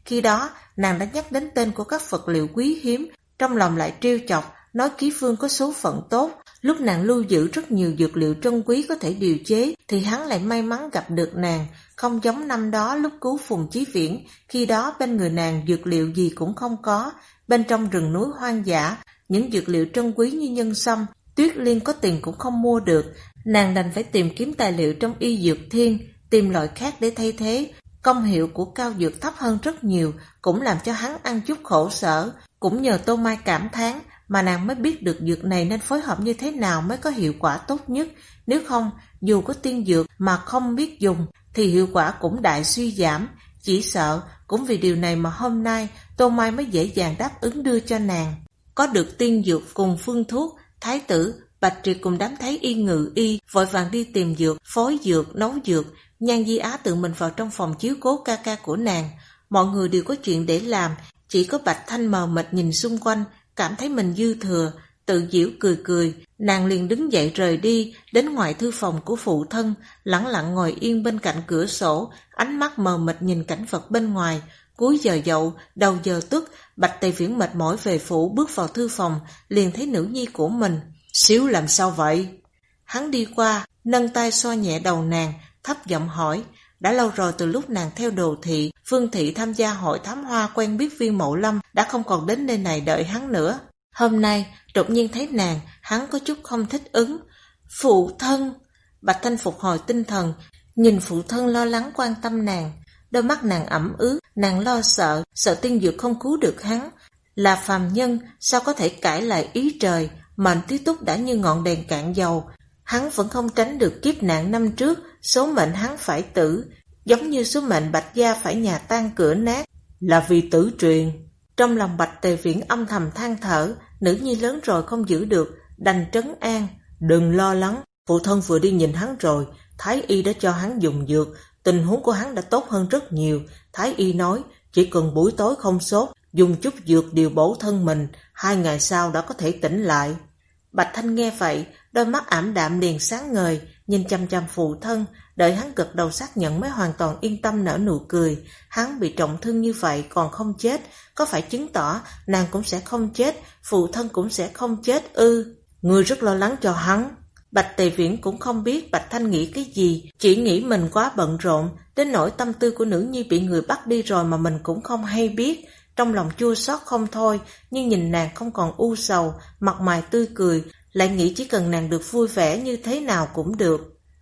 Khi đó, nàng đã nhắc đến tên của các vật liệu quý hiếm, trong lòng lại trêu chọc, nói Ký Phương có số phận tốt. Lúc nàng lưu giữ rất nhiều dược liệu trân quý có thể điều chế, thì hắn lại may mắn gặp được nàng, không giống năm đó lúc cứu Phùng Chí Viễn, khi đó bên người nàng dược liệu gì cũng không có. Bên trong rừng núi hoang dã, những dược liệu trân quý như nhân sâm, Tuyết Liên có tiền cũng không mua được, nàng đành phải tìm kiếm tài liệu trong y dược thiên, tìm loại khác để thay thế. Công hiệu của cao dược thấp hơn rất nhiều, cũng làm cho hắn ăn chút khổ sở. Cũng nhờ Tô Mai cảm thán mà nàng mới biết được dược này nên phối hợp như thế nào mới có hiệu quả tốt nhất. Nếu không, dù có tiên dược mà không biết dùng thì hiệu quả cũng đại suy giảm. Chỉ sợ cũng vì điều này mà hôm nay Tô Mai mới dễ dàng đáp ứng đưa cho nàng. Có được tiên dược cùng phương thuốc, Thái tử, Bạch Triệt cùng đám thái y ngự y vội vàng đi tìm dược, phối dược, nấu dược. Nhan Di Á tự mình vào trong phòng chiếu cố ca ca của nàng. Mọi người đều có chuyện để làm, chỉ có Bạch Thanh mờ mịt nhìn xung quanh, cảm thấy mình dư thừa, tự giễu cười cười. Nàng liền đứng dậy rời đi, đến ngoại thư phòng của phụ thân, lẳng lặng ngồi yên bên cạnh cửa sổ, ánh mắt mờ mịt nhìn cảnh vật bên ngoài. Cuối giờ dậu, đầu giờ tuất, Bạch Tề Viễn mệt mỏi về phủ, bước vào thư phòng, liền thấy nữ nhi của mình. Xíu làm sao vậy? Hắn đi qua, nâng tay xoa nhẹ đầu nàng, thấp giọng hỏi. Đã lâu rồi từ lúc nàng theo Đồ Thị, Phương Thị tham gia hội thám hoa quen biết Viên Mậu Lâm, đã không còn đến nơi này đợi hắn nữa. Hôm nay, đột nhiên thấy nàng, hắn có chút không thích ứng. Phụ thân! Bạch Thanh phục hồi tinh thần, nhìn phụ thân lo lắng quan tâm nàng. Đôi mắt nàng ẩm ướt, nàng lo sợ tiên dược không cứu được hắn. Là phàm nhân, sao có thể cãi lại ý trời, mệnh Tí Túc đã như ngọn đèn cạn dầu. Hắn vẫn không tránh được kiếp nạn năm trước, số mệnh hắn phải tử, giống như số mệnh Bạch gia phải nhà tan cửa nát, là vì tử truyền. Trong lòng Bạch Tề Viễn âm thầm than thở, nữ nhi lớn rồi không giữ được, đành trấn an. Đừng lo lắng, phụ thân vừa đi nhìn hắn rồi, Thái y đã cho hắn dùng dược, tình huống của hắn đã tốt hơn rất nhiều. Thái y nói, chỉ cần buổi tối không sốt, dùng chút dược điều bổ thân mình, 2 ngày sau đã có thể tỉnh lại. Bạch Thanh nghe vậy, đôi mắt ảm đạm liền sáng ngời, nhìn chăm chăm phụ thân, đợi hắn gật đầu xác nhận mới hoàn toàn yên tâm nở nụ cười. Hắn bị trọng thương như vậy còn không chết, có phải chứng tỏ nàng cũng sẽ không chết, phụ thân cũng sẽ không chết ư? Ngươi rất lo lắng cho hắn. Bạch Tề Viễn cũng không biết Bạch Thanh nghĩ cái gì, chỉ nghĩ mình quá bận rộn, đến nỗi tâm tư của nữ nhi bị người bắt đi rồi mà mình cũng không hay biết. Trong lòng chua xót không thôi, nhưng nhìn nàng không còn u sầu, mặt mày tươi cười, lại nghĩ chỉ cần nàng được vui vẻ như thế nào cũng được.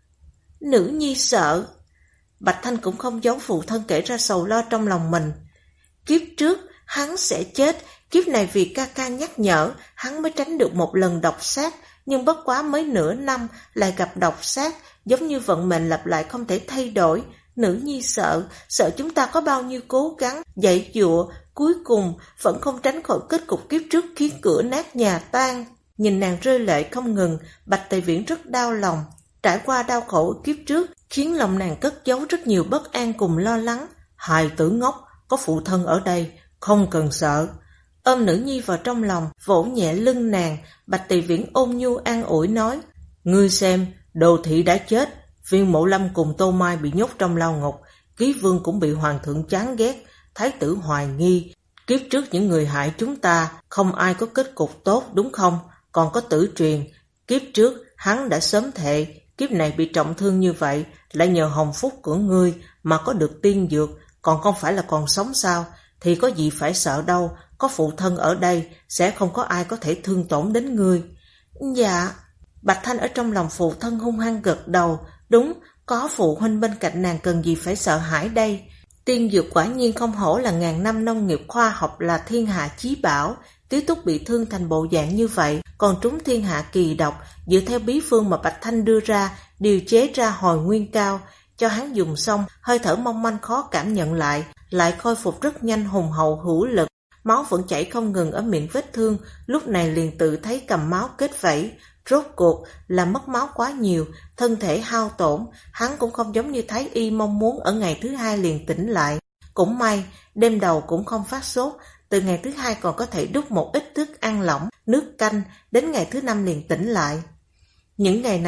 Nữ nhi sợ. Bạch Thanh cũng không giấu phụ thân kể ra sầu lo trong lòng mình. Kiếp trước, hắn sẽ chết, kiếp này vì ca ca nhắc nhở, hắn mới tránh được một lần độc sát, nhưng bất quá mới nửa năm lại gặp độc sát, giống như vận mệnh lặp lại không thể thay đổi. Nữ nhi sợ chúng ta có bao nhiêu cố gắng, dãy dụa, cuối cùng vẫn không tránh khỏi kết cục kiếp trước khiến cửa nát nhà tan. Nhìn nàng rơi lệ không ngừng, Bạch Tề Viễn rất đau lòng. Trải qua đau khổ kiếp trước, khiến lòng nàng cất giấu rất nhiều bất an cùng lo lắng. Hài tử ngốc, có phụ thân ở đây, không cần sợ. Ôm nữ nhi vào trong lòng, vỗ nhẹ lưng nàng, Bạch Tề Viễn ôn nhu an ủi nói. Ngươi xem, Đồ Thị đã chết, Viên Mậu Lâm cùng Tô Mai bị nhốt trong lao ngục, Ký Vương cũng bị hoàng thượng chán ghét, Thái tử hoài nghi. Kiếp trước những người hại chúng ta, không ai có kết cục tốt đúng không? Còn có Tử Truyền, kiếp trước hắn đã sớm thệ, kiếp này bị trọng thương như vậy, lại nhờ hồng phúc của ngươi mà có được tiên dược, còn không phải là còn sống sao? Thì có gì phải sợ đâu, có phụ thân ở đây, sẽ không có ai có thể thương tổn đến ngươi. Dạ. Bạch Thanh ở trong lòng phụ thân hung hăng gật đầu, đúng, có phụ huynh bên cạnh nàng cần gì phải sợ hãi đây. Tiên dược quả nhiên không hổ là ngàn năm nông nghiệp khoa học, là thiên hạ chí bảo. Tí Túc bị thương thành bộ dạng như vậy, còn trúng thiên hạ kỳ độc, dựa theo bí phương mà Bạch Thanh đưa ra, điều chế ra hồi nguyên cao, cho hắn dùng xong, hơi thở mong manh khó cảm nhận lại khôi phục rất nhanh, hùng hậu hữu lực. Máu vẫn chảy không ngừng ở miệng vết thương, lúc này liền tự thấy cầm máu kết vẩy. Rốt cuộc là mất máu quá nhiều, thân thể hao tổn, hắn cũng không giống như Thái y mong muốn ở ngày thứ 2 liền tỉnh lại. Cũng may, đêm đầu cũng không phát sốt, từ ngày thứ 2 còn có thể đút một ít thức ăn lỏng, nước canh, đến ngày thứ 5 liền tỉnh lại. Những ngày này,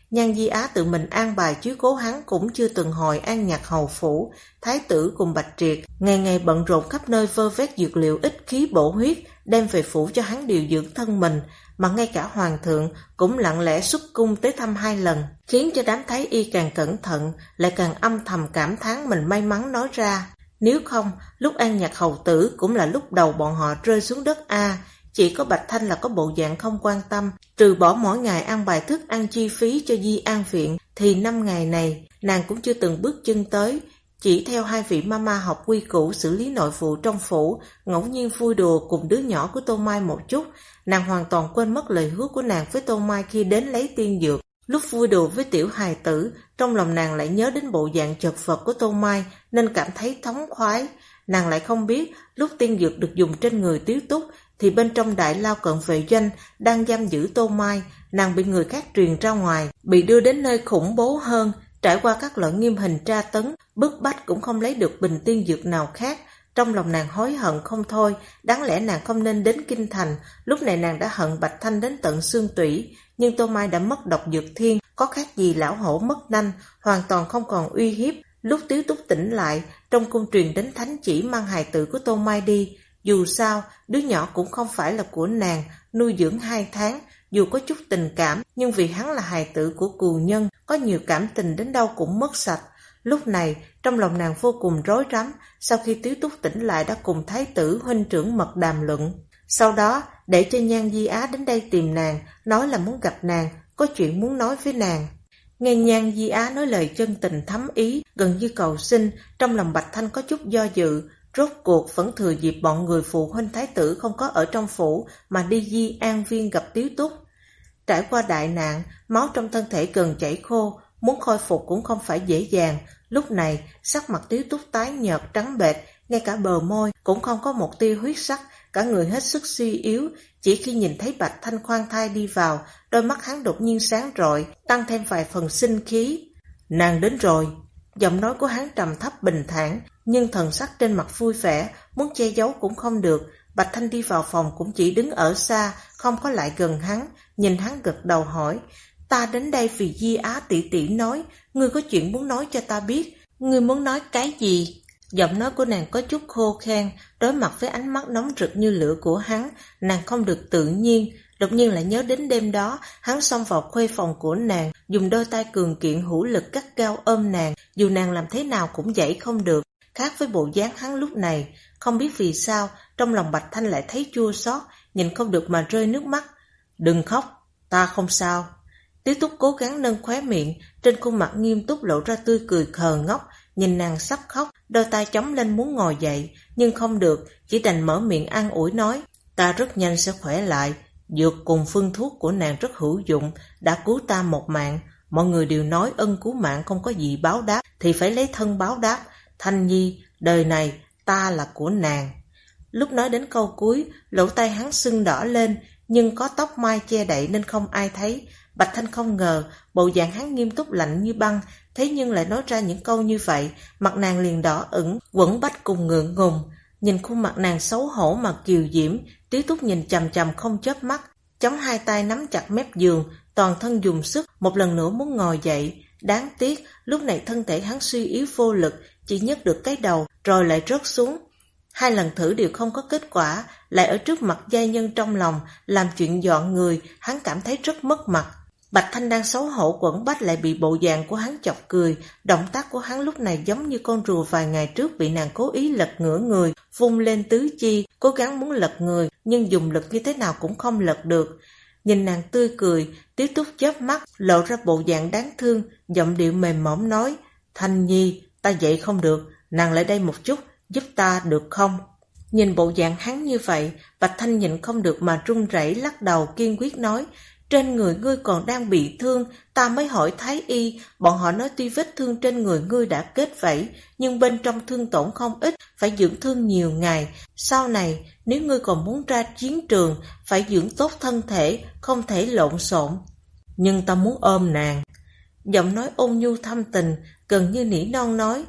Nhan Di Á tự mình an bài chiếu cố hắn cũng chưa từng hồi An Nhạc hầu phủ. Thái tử cùng Bạch Triệt ngày ngày bận rộn khắp nơi vơ vét dược liệu ích khí bổ huyết, đem về phủ cho hắn điều dưỡng thân mình, mà ngay cả hoàng thượng cũng lặng lẽ xuất cung tới thăm 2 lần, khiến cho đám thái y càng cẩn thận, lại càng âm thầm cảm thán mình may mắn nói ra. Nếu không, lúc An Nhạc hầu tử cũng là lúc đầu bọn họ rơi xuống đất a. Chỉ có Bạch Thanh là có bộ dạng không quan tâm, trừ bỏ mỗi ngày ăn bài thức ăn chi phí cho Di An viện, thì 5 ngày này nàng cũng chưa từng bước chân tới, chỉ theo 2 vị mama học quy củ xử lý nội vụ trong phủ, ngẫu nhiên vui đùa cùng đứa nhỏ của Tô Mai một chút. Nàng hoàn toàn quên mất lời hứa của nàng với Tô Mai khi đến lấy tiên dược. Lúc vui đùa với tiểu hài tử, trong lòng nàng lại nhớ đến bộ dạng chật vật của Tô Mai nên cảm thấy thống khoái. Nàng lại không biết lúc tiên dược được dùng trên người Tiếu Túc thì bên trong đại lao cận vệ doanh đang giam giữ Tô Mai, nàng bị người khác truyền ra ngoài, bị đưa đến nơi khủng bố hơn, trải qua các loại nghiêm hình tra tấn, bức bách cũng không lấy được bình tiên dược nào khác. Trong lòng nàng hối hận không thôi, đáng lẽ nàng không nên đến kinh thành, lúc này nàng đã hận Bạch Thanh đến tận xương tủy, nhưng Tô Mai đã mất độc dược thiên, có khác gì lão hổ mất nanh, hoàn toàn không còn uy hiếp. Lúc Tiếu Túc tỉnh lại, trong cung truyền đến thánh chỉ mang hài tử của Tô Mai đi. Dù sao, đứa nhỏ cũng không phải là của nàng, nuôi dưỡng 2 tháng, dù có chút tình cảm, nhưng vì hắn là hài tử của cừu nhân, có nhiều cảm tình đến đâu cũng mất sạch. Lúc này, trong lòng nàng vô cùng rối rắm, sau khi Tiếu Túc tỉnh lại đã cùng thái tử huynh trưởng mật đàm luận. Sau đó, để cho Nhan Di Á đến đây tìm nàng, nói là muốn gặp nàng, có chuyện muốn nói với nàng. Nghe Nhan Di Á nói lời chân tình thấm ý, gần như cầu xin, trong lòng Bạch Thanh có chút do dự. Rốt cuộc vẫn thừa dịp bọn người phụ huynh thái tử không có ở trong phủ mà đi Di An viên gặp Tiếu Túc. Trải qua đại nạn, máu trong thân thể gần chảy khô, muốn khôi phục cũng không phải dễ dàng. Lúc này, sắc mặt Tiếu Túc tái nhợt trắng bệch, ngay cả bờ môi cũng không có một tia huyết sắc, cả người hết sức suy yếu. Chỉ khi nhìn thấy Bạch Thanh khoan thai đi vào, đôi mắt hắn đột nhiên sáng rọi, tăng thêm vài phần sinh khí. Nàng đến rồi. Giọng nói của hắn trầm thấp bình thản, nhưng thần sắc trên mặt vui vẻ, muốn che giấu cũng không được. Bạch Thanh đi vào phòng cũng chỉ đứng ở xa, không có lại gần hắn, nhìn hắn gật đầu hỏi, ta đến đây vì Di Á tỷ tỷ nói, ngươi có chuyện muốn nói cho ta biết, ngươi muốn nói cái gì? Giọng nói của nàng có chút khô khan, đối mặt với ánh mắt nóng rực như lửa của hắn, nàng không được tự nhiên. Đột nhiên lại nhớ đến đêm đó, hắn xông vào khuê phòng của nàng, dùng đôi tay cường kiện hữu lực cắt gao ôm nàng, dù nàng làm thế nào cũng dãy không được. Khác với bộ dáng hắn lúc này, không biết vì sao, trong lòng Bạch Thanh lại thấy chua xót, nhìn không được mà rơi nước mắt. Đừng khóc, ta không sao. Tiếu Túc cố gắng nâng khóe miệng, trên khuôn mặt nghiêm túc lộ ra tươi cười khờ ngốc, nhìn nàng sắp khóc, đôi tay chống lên muốn ngồi dậy, nhưng không được, chỉ đành mở miệng an ủi nói, ta rất nhanh sẽ khỏe lại. Dược cùng phương thuốc của nàng rất hữu dụng, đã cứu ta một mạng. Mọi người đều nói ân cứu mạng không có gì báo đáp, thì phải lấy thân báo đáp. Thanh Nhi, đời này ta là của nàng. Lúc nói đến câu cuối, lỗ tai hắn sưng đỏ lên, nhưng có tóc mai che đậy nên không ai thấy. Bạch Thanh không ngờ, bộ dạng hắn nghiêm túc lạnh như băng, thế nhưng lại nói ra những câu như vậy, mặt nàng liền đỏ ửng, quẫn bách cùng ngượng ngùng. Nhìn khuôn mặt nàng xấu hổ mà kiều diễm, Tiếu Túc nhìn chằm chằm không chớp mắt, chống 2 tay nắm chặt mép giường, toàn thân dùng sức, một lần nữa muốn ngồi dậy. Đáng tiếc, lúc này thân thể hắn suy yếu vô lực, chỉ nhấc được cái đầu, rồi lại rớt xuống. 2 lần thử đều không có kết quả, lại ở trước mặt giai nhân trong lòng, làm chuyện dọn người, hắn cảm thấy rất mất mặt. Bạch Thanh đang xấu hổ quẫn bách lại bị bộ dạng của hắn chọc cười, động tác của hắn lúc này giống như con rùa vài ngày trước bị nàng cố ý lật ngửa người, vung lên tứ chi, cố gắng muốn lật người, nhưng dùng lực như thế nào cũng không lật được. Nhìn nàng tươi cười, Tiếu Túc chớp mắt, lộ ra bộ dạng đáng thương, giọng điệu mềm mỏng nói, Thanh Nhi, ta dậy không được, nàng lại đây một chút, giúp ta được không? Nhìn bộ dạng hắn như vậy, Bạch Thanh nhịn không được mà run rẩy lắc đầu kiên quyết nói, trên người ngươi còn đang bị thương, ta mới hỏi thái y, bọn họ nói tuy vết thương trên người ngươi đã kết vảy, nhưng bên trong thương tổn không ít, phải dưỡng thương nhiều ngày. Sau này, nếu ngươi còn muốn ra chiến trường, phải dưỡng tốt thân thể, không thể lộn xộn. Nhưng ta muốn ôm nàng. Giọng nói ôn nhu thâm tình, gần như nỉ non nói,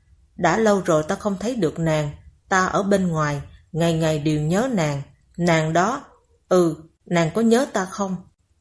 đã lâu rồi ta không thấy được nàng, ta ở bên ngoài, ngày ngày đều nhớ nàng. Nàng đó, nàng có nhớ ta không?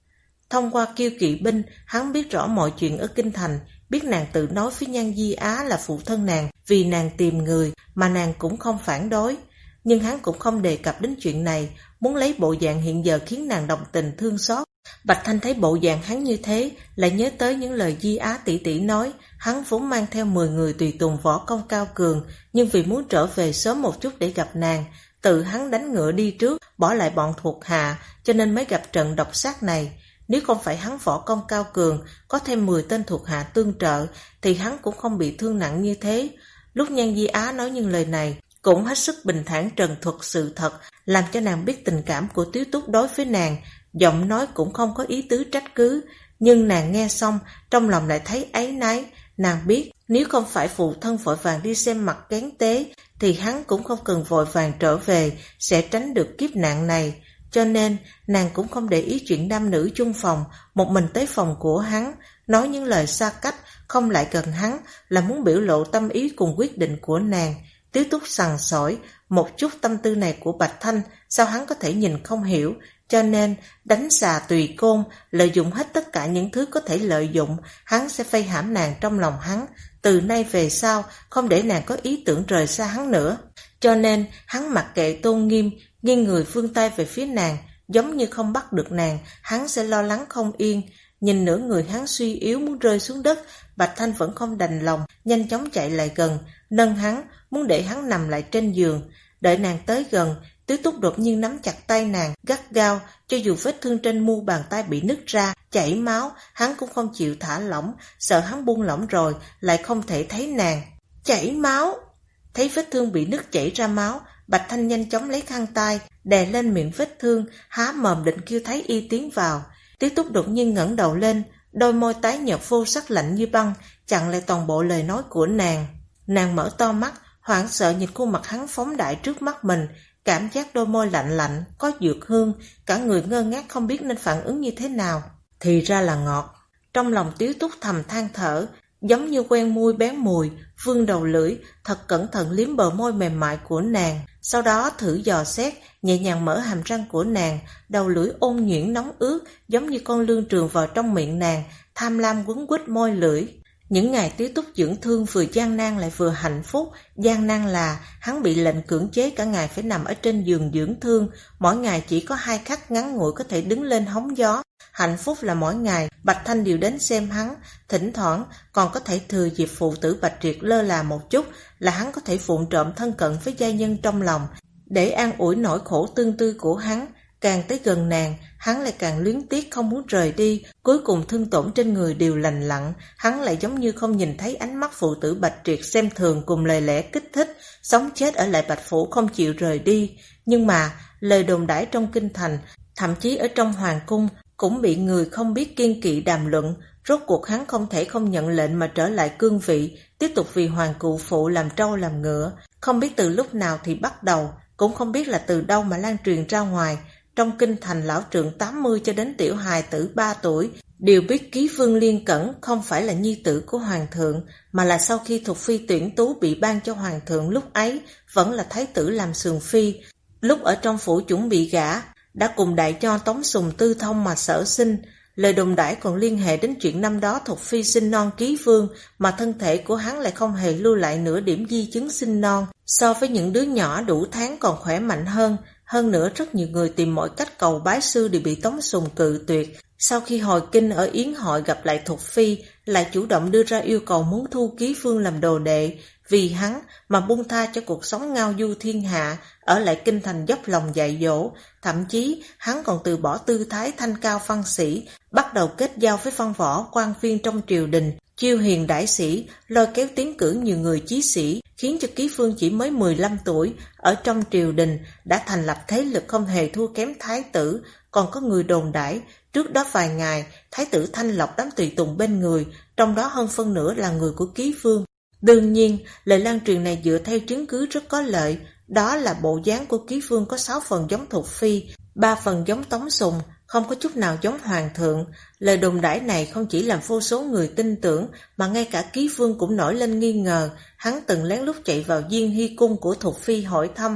Thông qua Kiêu Kỵ binh, hắn biết rõ mọi chuyện ở kinh thành, biết nàng tự nói với Nhan Di Á là phụ thân nàng vì nàng tìm người mà nàng cũng không phản đối. Nhưng hắn cũng không đề cập đến chuyện này, muốn lấy bộ dạng hiện giờ khiến nàng đồng tình thương xót. Bạch Thanh thấy bộ dạng hắn như thế, lại nhớ tới những lời Di Á tỷ tỷ nói, hắn vốn mang theo 10 người tùy tùng võ công cao cường, nhưng vì muốn trở về sớm một chút để gặp nàng, tự hắn đánh ngựa đi trước, bỏ lại bọn thuộc hạ, cho nên mới gặp trận độc sát này. Nếu không phải hắn võ công cao cường, có thêm 10 tên thuộc hạ tương trợ, thì hắn cũng không bị thương nặng như thế. Lúc Nhan Di Á nói những lời này, cũng hết sức bình thản trần thuật sự thật, làm cho nàng biết tình cảm của Tiếu Túc đối với nàng, giọng nói cũng không có ý tứ trách cứ. Nhưng nàng nghe xong, trong lòng lại thấy áy náy. Nàng biết, nếu không phải phụ thân vội vàng đi xem mặt kén tế, thì hắn cũng không cần vội vàng trở về, sẽ tránh được kiếp nạn này. Cho nên, nàng cũng không để ý chuyện nam nữ chung phòng, một mình tới phòng của hắn, nói những lời xa cách, không lại gần hắn, là muốn biểu lộ tâm ý cùng quyết định của nàng. Tiếu Túc sằng sỏi, một chút tâm tư này của Bạch Thanh, sao hắn có thể nhìn không hiểu, cho nên đánh xà tùy côn, lợi dụng hết tất cả những thứ có thể lợi dụng, hắn sẽ vây hãm nàng trong lòng hắn, từ nay về sau không để nàng có ý tưởng rời xa hắn nữa. Cho nên hắn mặc kệ tôn nghiêm, nghiêng người vươn tay về phía nàng, giống như không bắt được nàng, hắn sẽ lo lắng không yên. Nhìn nửa người hắn suy yếu muốn rơi xuống đất, Bạch Thanh vẫn không đành lòng, nhanh chóng chạy lại gần, nâng hắn, muốn để hắn nằm lại trên giường. Đợi nàng tới gần, Tiếu Túc đột nhiên nắm chặt tay nàng, gắt gao, cho dù vết thương trên mu bàn tay bị nứt ra, chảy máu, hắn cũng không chịu thả lỏng, sợ hắn buông lỏng rồi, lại không thể thấy nàng. Chảy máu! Thấy vết thương bị nứt chảy ra máu, Bạch Thanh nhanh chóng lấy khăn tay, đè lên miệng vết thương, há mồm định kêu thấy y tiến vào. Tiếu Túc đột nhiên ngẩng đầu lên, đôi môi tái nhợt vô sắc lạnh như băng, chặn lại toàn bộ lời nói của nàng. Nàng mở to mắt, hoảng sợ nhìn khuôn mặt hắn phóng đại trước mắt mình, cảm giác đôi môi lạnh lạnh, có dược hương, cả người ngơ ngác không biết nên phản ứng như thế nào. Thì ra là ngọt. Trong lòng Tiếu Túc thầm than thở, giống như quen mùi bén mùi, vươn đầu lưỡi, thật cẩn thận liếm bờ môi mềm mại của nàng, sau đó thử dò xét, nhẹ nhàng mở hàm răng của nàng, đầu lưỡi ôn nhuyễn nóng ướt, giống như con lươn trường vào trong miệng nàng, tham lam quấn quýt môi lưỡi. Những ngày Tiếu Túc dưỡng thương vừa gian nan lại vừa hạnh phúc. Gian nan là hắn bị lệnh cưỡng chế cả ngày phải nằm ở trên giường dưỡng thương, mỗi ngày chỉ có 2 khắc ngắn ngủi có thể đứng lên hóng gió. Hạnh phúc là mỗi ngày Bạch Thanh đều đến xem hắn, thỉnh thoảng còn có thể thừa dịp phụ tử Bạch Triệt lơ là một chút, là hắn có thể vụng trộm thân cận với giai nhân trong lòng, để an ủi nỗi khổ tương tư của hắn. Càng tới gần nàng, hắn lại càng luyến tiếc không muốn rời đi, cuối cùng thương tổn trên người đều lành lặn, hắn lại giống như không nhìn thấy ánh mắt phụ tử Bạch Triệt xem thường cùng lời lẽ kích thích, sống chết ở lại Bạch Phủ không chịu rời đi. Nhưng mà, lời đồn đãi trong kinh thành, thậm chí ở trong hoàng cung, cũng bị người không biết kiêng kỵ đàm luận. Rốt cuộc hắn không thể không nhận lệnh mà trở lại cương vị, tiếp tục vì hoàng cụ phụ làm trâu làm ngựa. Không biết từ lúc nào thì bắt đầu, cũng không biết là từ đâu mà lan truyền ra ngoài. Trong kinh thành lão trượng 80 cho đến tiểu hài tử 3 tuổi đều biết Ký Vương Liên Cẩn không phải là nhi tử của hoàng thượng, mà là sau khi thuộc phi tuyển tú bị ban cho hoàng thượng lúc ấy vẫn là thái tử làm sườn phi. Lúc ở trong phủ chuẩn bị gả, đã cùng đại cho Tống Sùng tư thông mà sở sinh. Lời đồn đãi còn liên hệ đến chuyện năm đó thuộc phi sinh non Ký Vương, mà thân thể của hắn lại không hề lưu lại nửa điểm di chứng sinh non, so với những đứa nhỏ đủ tháng còn khỏe mạnh hơn. Hơn nữa rất nhiều người tìm mọi cách cầu bái sư đều bị Tống Sùng cự tuyệt. Sau khi hồi kinh ở Yến hội gặp lại Thục Phi, lại chủ động đưa ra yêu cầu muốn thu Ký Vương làm đồ đệ, vì hắn mà buông tha cho cuộc sống ngao du thiên hạ, ở lại kinh thành dốc lòng dạy dỗ. Thậm chí hắn còn từ bỏ tư thái thanh cao văn sĩ, bắt đầu kết giao với văn võ quan viên trong triều đình, chiêu hiền đãi sĩ, lôi kéo tiến cử nhiều người chí sĩ, khiến cho Ký Vương chỉ mới 15 tuổi, ở trong triều đình đã thành lập thế lực không hề thua kém thái tử. Còn có người đồn đãi, trước đó vài ngày, thái tử thanh lọc đám tùy tùng bên người, trong đó hơn phân nửa là người của Ký Vương. Đương nhiên, lời lan truyền này dựa theo chứng cứ rất có lợi, đó là bộ dáng của Ký Vương có 6 phần giống Thục Phi, 3 phần giống Tống Sùng, không có chút nào giống hoàng thượng. Lời đồn đãi này không chỉ làm vô số người tin tưởng, mà ngay cả Ký Vương cũng nổi lên nghi ngờ. Hắn từng lén lút chạy vào Diên Hy cung của Thục Phi hỏi thăm,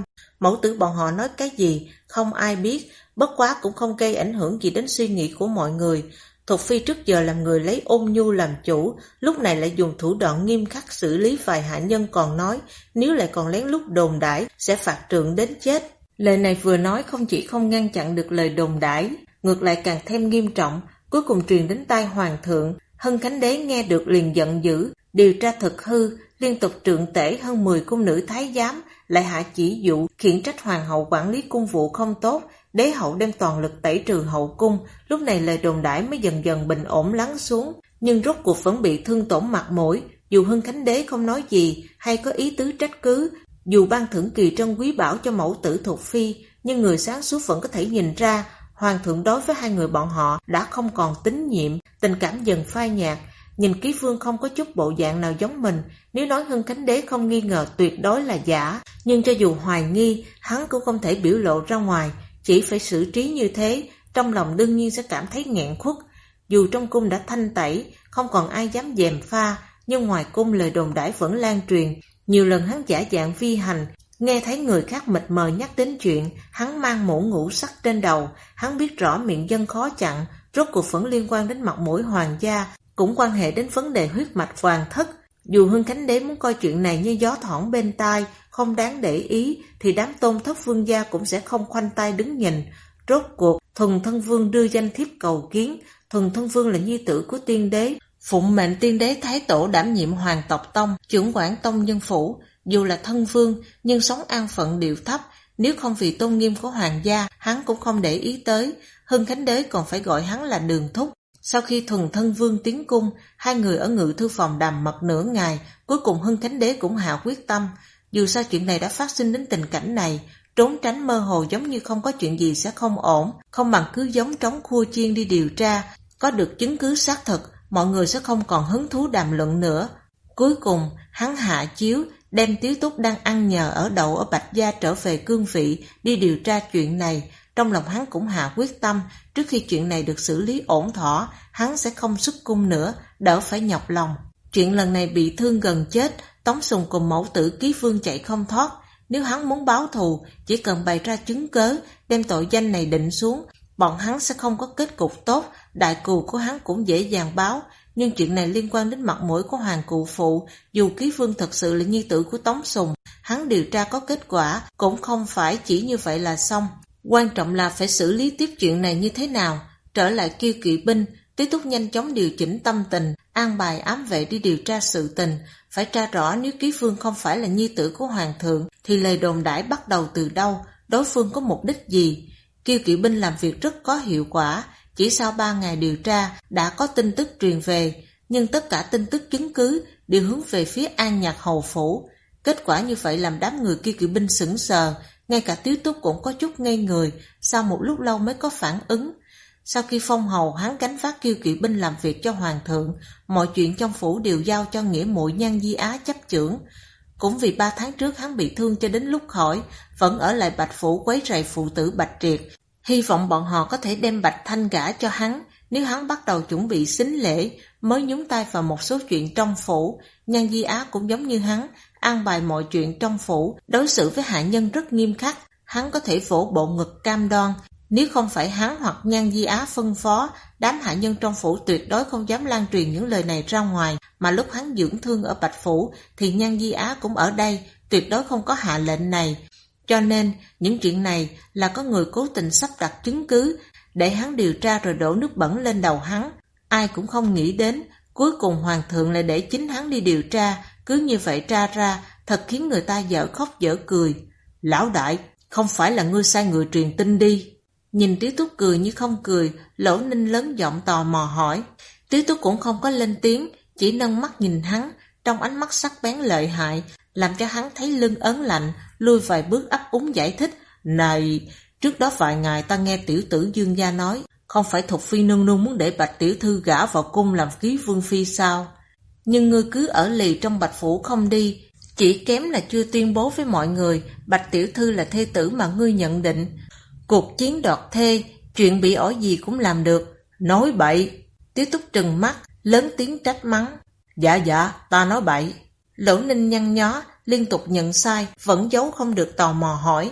Mẫu tử bọn họ nói cái gì, không ai biết, bất quá cũng không gây ảnh hưởng gì đến suy nghĩ của mọi người. Thục Phi trước giờ làm người lấy ôn nhu làm chủ, lúc này lại dùng thủ đoạn nghiêm khắc xử lý vài hạ nhân, còn nói nếu lại còn lén lút đồn đãi sẽ phạt trượng đến chết. Lời này vừa nói không chỉ không ngăn chặn được lời đồn đãi, ngược lại càng thêm nghiêm trọng, cuối cùng truyền đến tai hoàng thượng. Hân Khánh Đế nghe được liền giận dữ, điều tra thực hư, liên tục trượng tể hơn 10 cung nữ thái giám, lại hạ chỉ dụ khiển trách hoàng hậu quản lý cung vụ không tốt. Đế hậu đem toàn lực tẩy trừ hậu cung, lúc này lời đồn đãi mới dần dần bình ổn lắng xuống, nhưng rốt cuộc vẫn bị thương tổn mặt mũi. Dù Hân Khánh Đế không nói gì hay có ý tứ trách cứ, dù ban thưởng kỳ trân quý bảo cho mẫu tử Thục Phi, nhưng người sáng suốt vẫn có thể nhìn ra hoàng thượng đối với hai người bọn họ đã không còn tín nhiệm, tình cảm dần phai nhạt. Nhìn Ký Vương không có chút bộ dạng nào giống mình, nếu nói Hân Khánh Đế không nghi ngờ tuyệt đối là giả, nhưng cho dù hoài nghi, hắn cũng không thể biểu lộ ra ngoài, chỉ phải xử trí như thế, trong lòng đương nhiên sẽ cảm thấy nghẹn khuất. Dù trong cung đã thanh tẩy, không còn ai dám gièm pha, nhưng ngoài cung lời đồn đãi vẫn lan truyền. Nhiều lần hắn giả dạng vi hành, nghe thấy người khác mịt mờ nhắc đến chuyện hắn mang mũ ngũ sắc trên đầu, hắn biết rõ miệng dân khó chặn, rốt cuộc vẫn liên quan đến mặt mũi hoàng gia, cũng quan hệ đến vấn đề huyết mạch hoàng thất. Dù Hân Khánh Đế muốn coi chuyện này như gió thoảng bên tai, không đáng để ý, thì đám tôn thất vương gia cũng sẽ không khoanh tay đứng nhìn. Rốt cuộc, Thuần Thân Vương đưa danh thiếp cầu kiến. Thuần Thân Vương là nhi tử của tiên đế, phụng mệnh tiên đế thái tổ đảm nhiệm hoàng tộc tông, trưởng quản tông nhân phủ. Dù là thân vương, nhưng sống an phận điệu thấp, nếu không vì tôn nghiêm của hoàng gia, hắn cũng không để ý tới. Hân Khánh Đế còn phải gọi hắn là Đường Thúc. Sau khi Thuần Thân Vương tiến cung, hai người ở ngự thư phòng đàm mật nửa ngày, cuối cùng Hân Khánh Đế cũng hạ quyết tâm. Dù sao chuyện này đã phát sinh đến tình cảnh này, trốn tránh mơ hồ giống như không có chuyện gì sẽ không ổn, không bằng cứ giống trống khua chiên đi điều tra, có được chứng cứ xác thực, mọi người sẽ không còn hứng thú đàm luận nữa. Cuối cùng, hắn hạ chiếu, đem Tiếu Túc đang ăn nhờ ở đậu ở Bạch Gia trở về cương vị, đi điều tra chuyện này. Trong lòng hắn cũng hạ quyết tâm, trước khi chuyện này được xử lý ổn thỏa, hắn sẽ không xuất cung nữa, đỡ phải nhọc lòng. Chuyện lần này bị thương gần chết, Tống Sùng cùng mẫu tử Ký Vương chạy không thoát. Nếu hắn muốn báo thù, chỉ cần bày ra chứng cớ, đem tội danh này định xuống, bọn hắn sẽ không có kết cục tốt, đại cù của hắn cũng dễ dàng báo. Nhưng chuyện này liên quan đến mặt mũi của hoàng cụ phụ, dù Ký Vương thật sự là nhi tử của Tống Sùng, hắn điều tra có kết quả, cũng không phải chỉ như vậy là xong. Quan trọng là phải xử lý tiếp chuyện này như thế nào. Trở lại Kiêu Kỵ binh, Tiếu Túc nhanh chóng điều chỉnh tâm tình, an bài ám vệ đi điều tra sự tình, phải tra rõ nếu Ký Vương không phải là nhi tử của hoàng thượng, thì lời đồn đãi bắt đầu từ đâu, đối phương có mục đích gì. Kiêu Kỵ binh làm việc rất có hiệu quả, chỉ sau 3 ngày điều tra đã có tin tức truyền về, nhưng tất cả tin tức chứng cứ đều hướng về phía An Nhạc hầu phủ. Kết quả như vậy làm đám người Kiêu Kỵ binh sững sờ, ngay cả Tiếu Túc cũng có chút ngây người, sau một lúc lâu mới có phản ứng. Sau khi phong hầu, hắn gánh vác Kiêu Kỵ binh làm việc cho hoàng thượng, mọi chuyện trong phủ đều giao cho nghĩa muội Nhan Di Á chấp chưởng. Cũng vì 3 tháng trước hắn bị thương cho đến lúc khỏi, vẫn ở lại Bạch phủ quấy rầy phụ tử Bạch Triệt, hy vọng bọn họ có thể đem Bạch Thanh gả cho hắn. Nếu hắn bắt đầu chuẩn bị sính lễ, mới nhúng tay vào một số chuyện trong phủ. Nhan Di Á cũng giống như hắn, an bài mọi chuyện trong phủ, đối xử với hạ nhân rất nghiêm khắc. Hắn có thể vỗ bộ ngực cam đoan, nếu không phải hắn hoặc Nhan Di Á phân phó, đám hạ nhân trong phủ tuyệt đối không dám lan truyền những lời này ra ngoài. Mà lúc hắn dưỡng thương ở Bạch phủ thì Nhan Di Á cũng ở đây, tuyệt đối không có hạ lệnh này. Cho nên những chuyện này là có người cố tình sắp đặt chứng cứ để hắn điều tra rồi đổ nước bẩn lên đầu hắn. Ai cũng không nghĩ đến, cuối cùng hoàng thượng lại để chính hắn đi điều tra, cứ như vậy tra ra, thật khiến người ta dở khóc dở cười. Lão đại, không phải là ngươi sai người truyền tin đi? Nhìn Tiếu Túc cười như không cười, Lỗ Ninh lớn giọng tò mò hỏi. Tiếu Túc cũng không có lên tiếng, chỉ nâng mắt nhìn hắn, trong ánh mắt sắc bén lợi hại, làm cho hắn thấy lưng ớn lạnh, lui vài bước ấp úng giải thích. Này, trước đó vài ngày ta nghe tiểu tử Dương gia nói, không phải Thục Phi nương nương muốn để Bạch tiểu thư gả vào cung làm ký vương phi sao? Nhưng ngươi cứ ở lì trong Bạch phủ không đi, chỉ kém là chưa tuyên bố với mọi người Bạch tiểu thư là thê tử mà ngươi nhận định. Cuộc chiến đoạt thê, chuyện bị ổi gì cũng làm được. Nói bậy! Tiếu Túc trừng mắt, lớn tiếng trách mắng. Dạ, ta nói bậy. Lỗ Ninh nhăn nhó, liên tục nhận sai, vẫn giấu không được tò mò hỏi.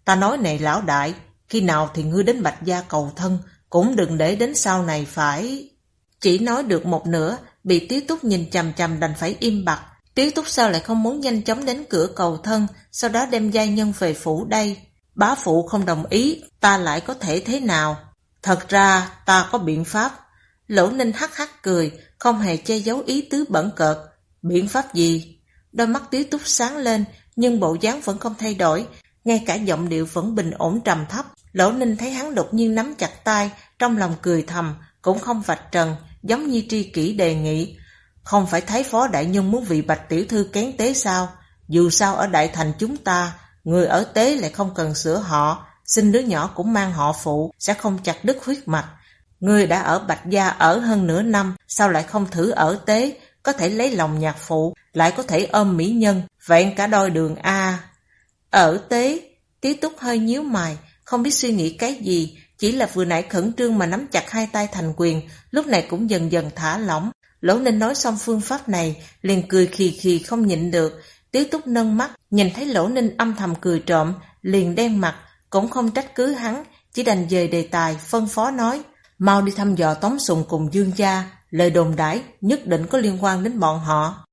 Ta nói này lão đại, khi nào thì ngươi đến Bạch Gia cầu thân, cũng đừng để đến sau này phải... Chỉ nói được một nửa, bị Tiếu Túc nhìn chằm chằm đành phải im bặt. Tiếu Túc sao lại không muốn nhanh chóng đến cửa cầu thân, sau đó đem giai nhân về phủ đây? Bá phụ không đồng ý, ta lại có thể thế nào? Thật ra ta có biện pháp. Lỗ Ninh hắc hắc cười, không hề che giấu ý tứ bẩn cợt. Biện pháp gì? Đôi mắt Tiếu Túc sáng lên, nhưng bộ dáng vẫn không thay đổi, ngay cả giọng điệu vẫn bình ổn trầm thấp. Lỗ Ninh thấy hắn đột nhiên nắm chặt tay, trong lòng cười thầm, cũng không vạch trần, giống như tri kỷ đề nghị. Không phải thấy phó đại nhân muốn vì Bạch tiểu thư kén tế sao? Dù sao ở đại thành chúng ta, người ở tế lại không cần sửa họ, sinh đứa nhỏ cũng mang họ phụ, sẽ không chặt đứt huyết mạch. Ngươi đã ở Bạch Gia ở hơn nửa năm, sao lại không thử ở tế, có thể lấy lòng nhạc phụ, lại có thể ôm mỹ nhân, vẹn cả đôi đường a. Ở tế, Tiếu Túc hơi nhíu mày, không biết suy nghĩ cái gì, chỉ là vừa nãy khẩn trương mà nắm chặt hai tay thành quyền, lúc này cũng dần dần thả lỏng. Lỗ Ninh nói xong phương pháp này, liền cười khì khì không nhịn được. Tiếu Túc nâng mắt, nhìn thấy Lỗ Ninh âm thầm cười trộm, liền đen mặt, cũng không trách cứ hắn, chỉ đành dời đề tài, phân phó nói, mau đi thăm dò Tống Sùng cùng Dương gia, lời đồn đãi nhất định có liên quan đến bọn họ.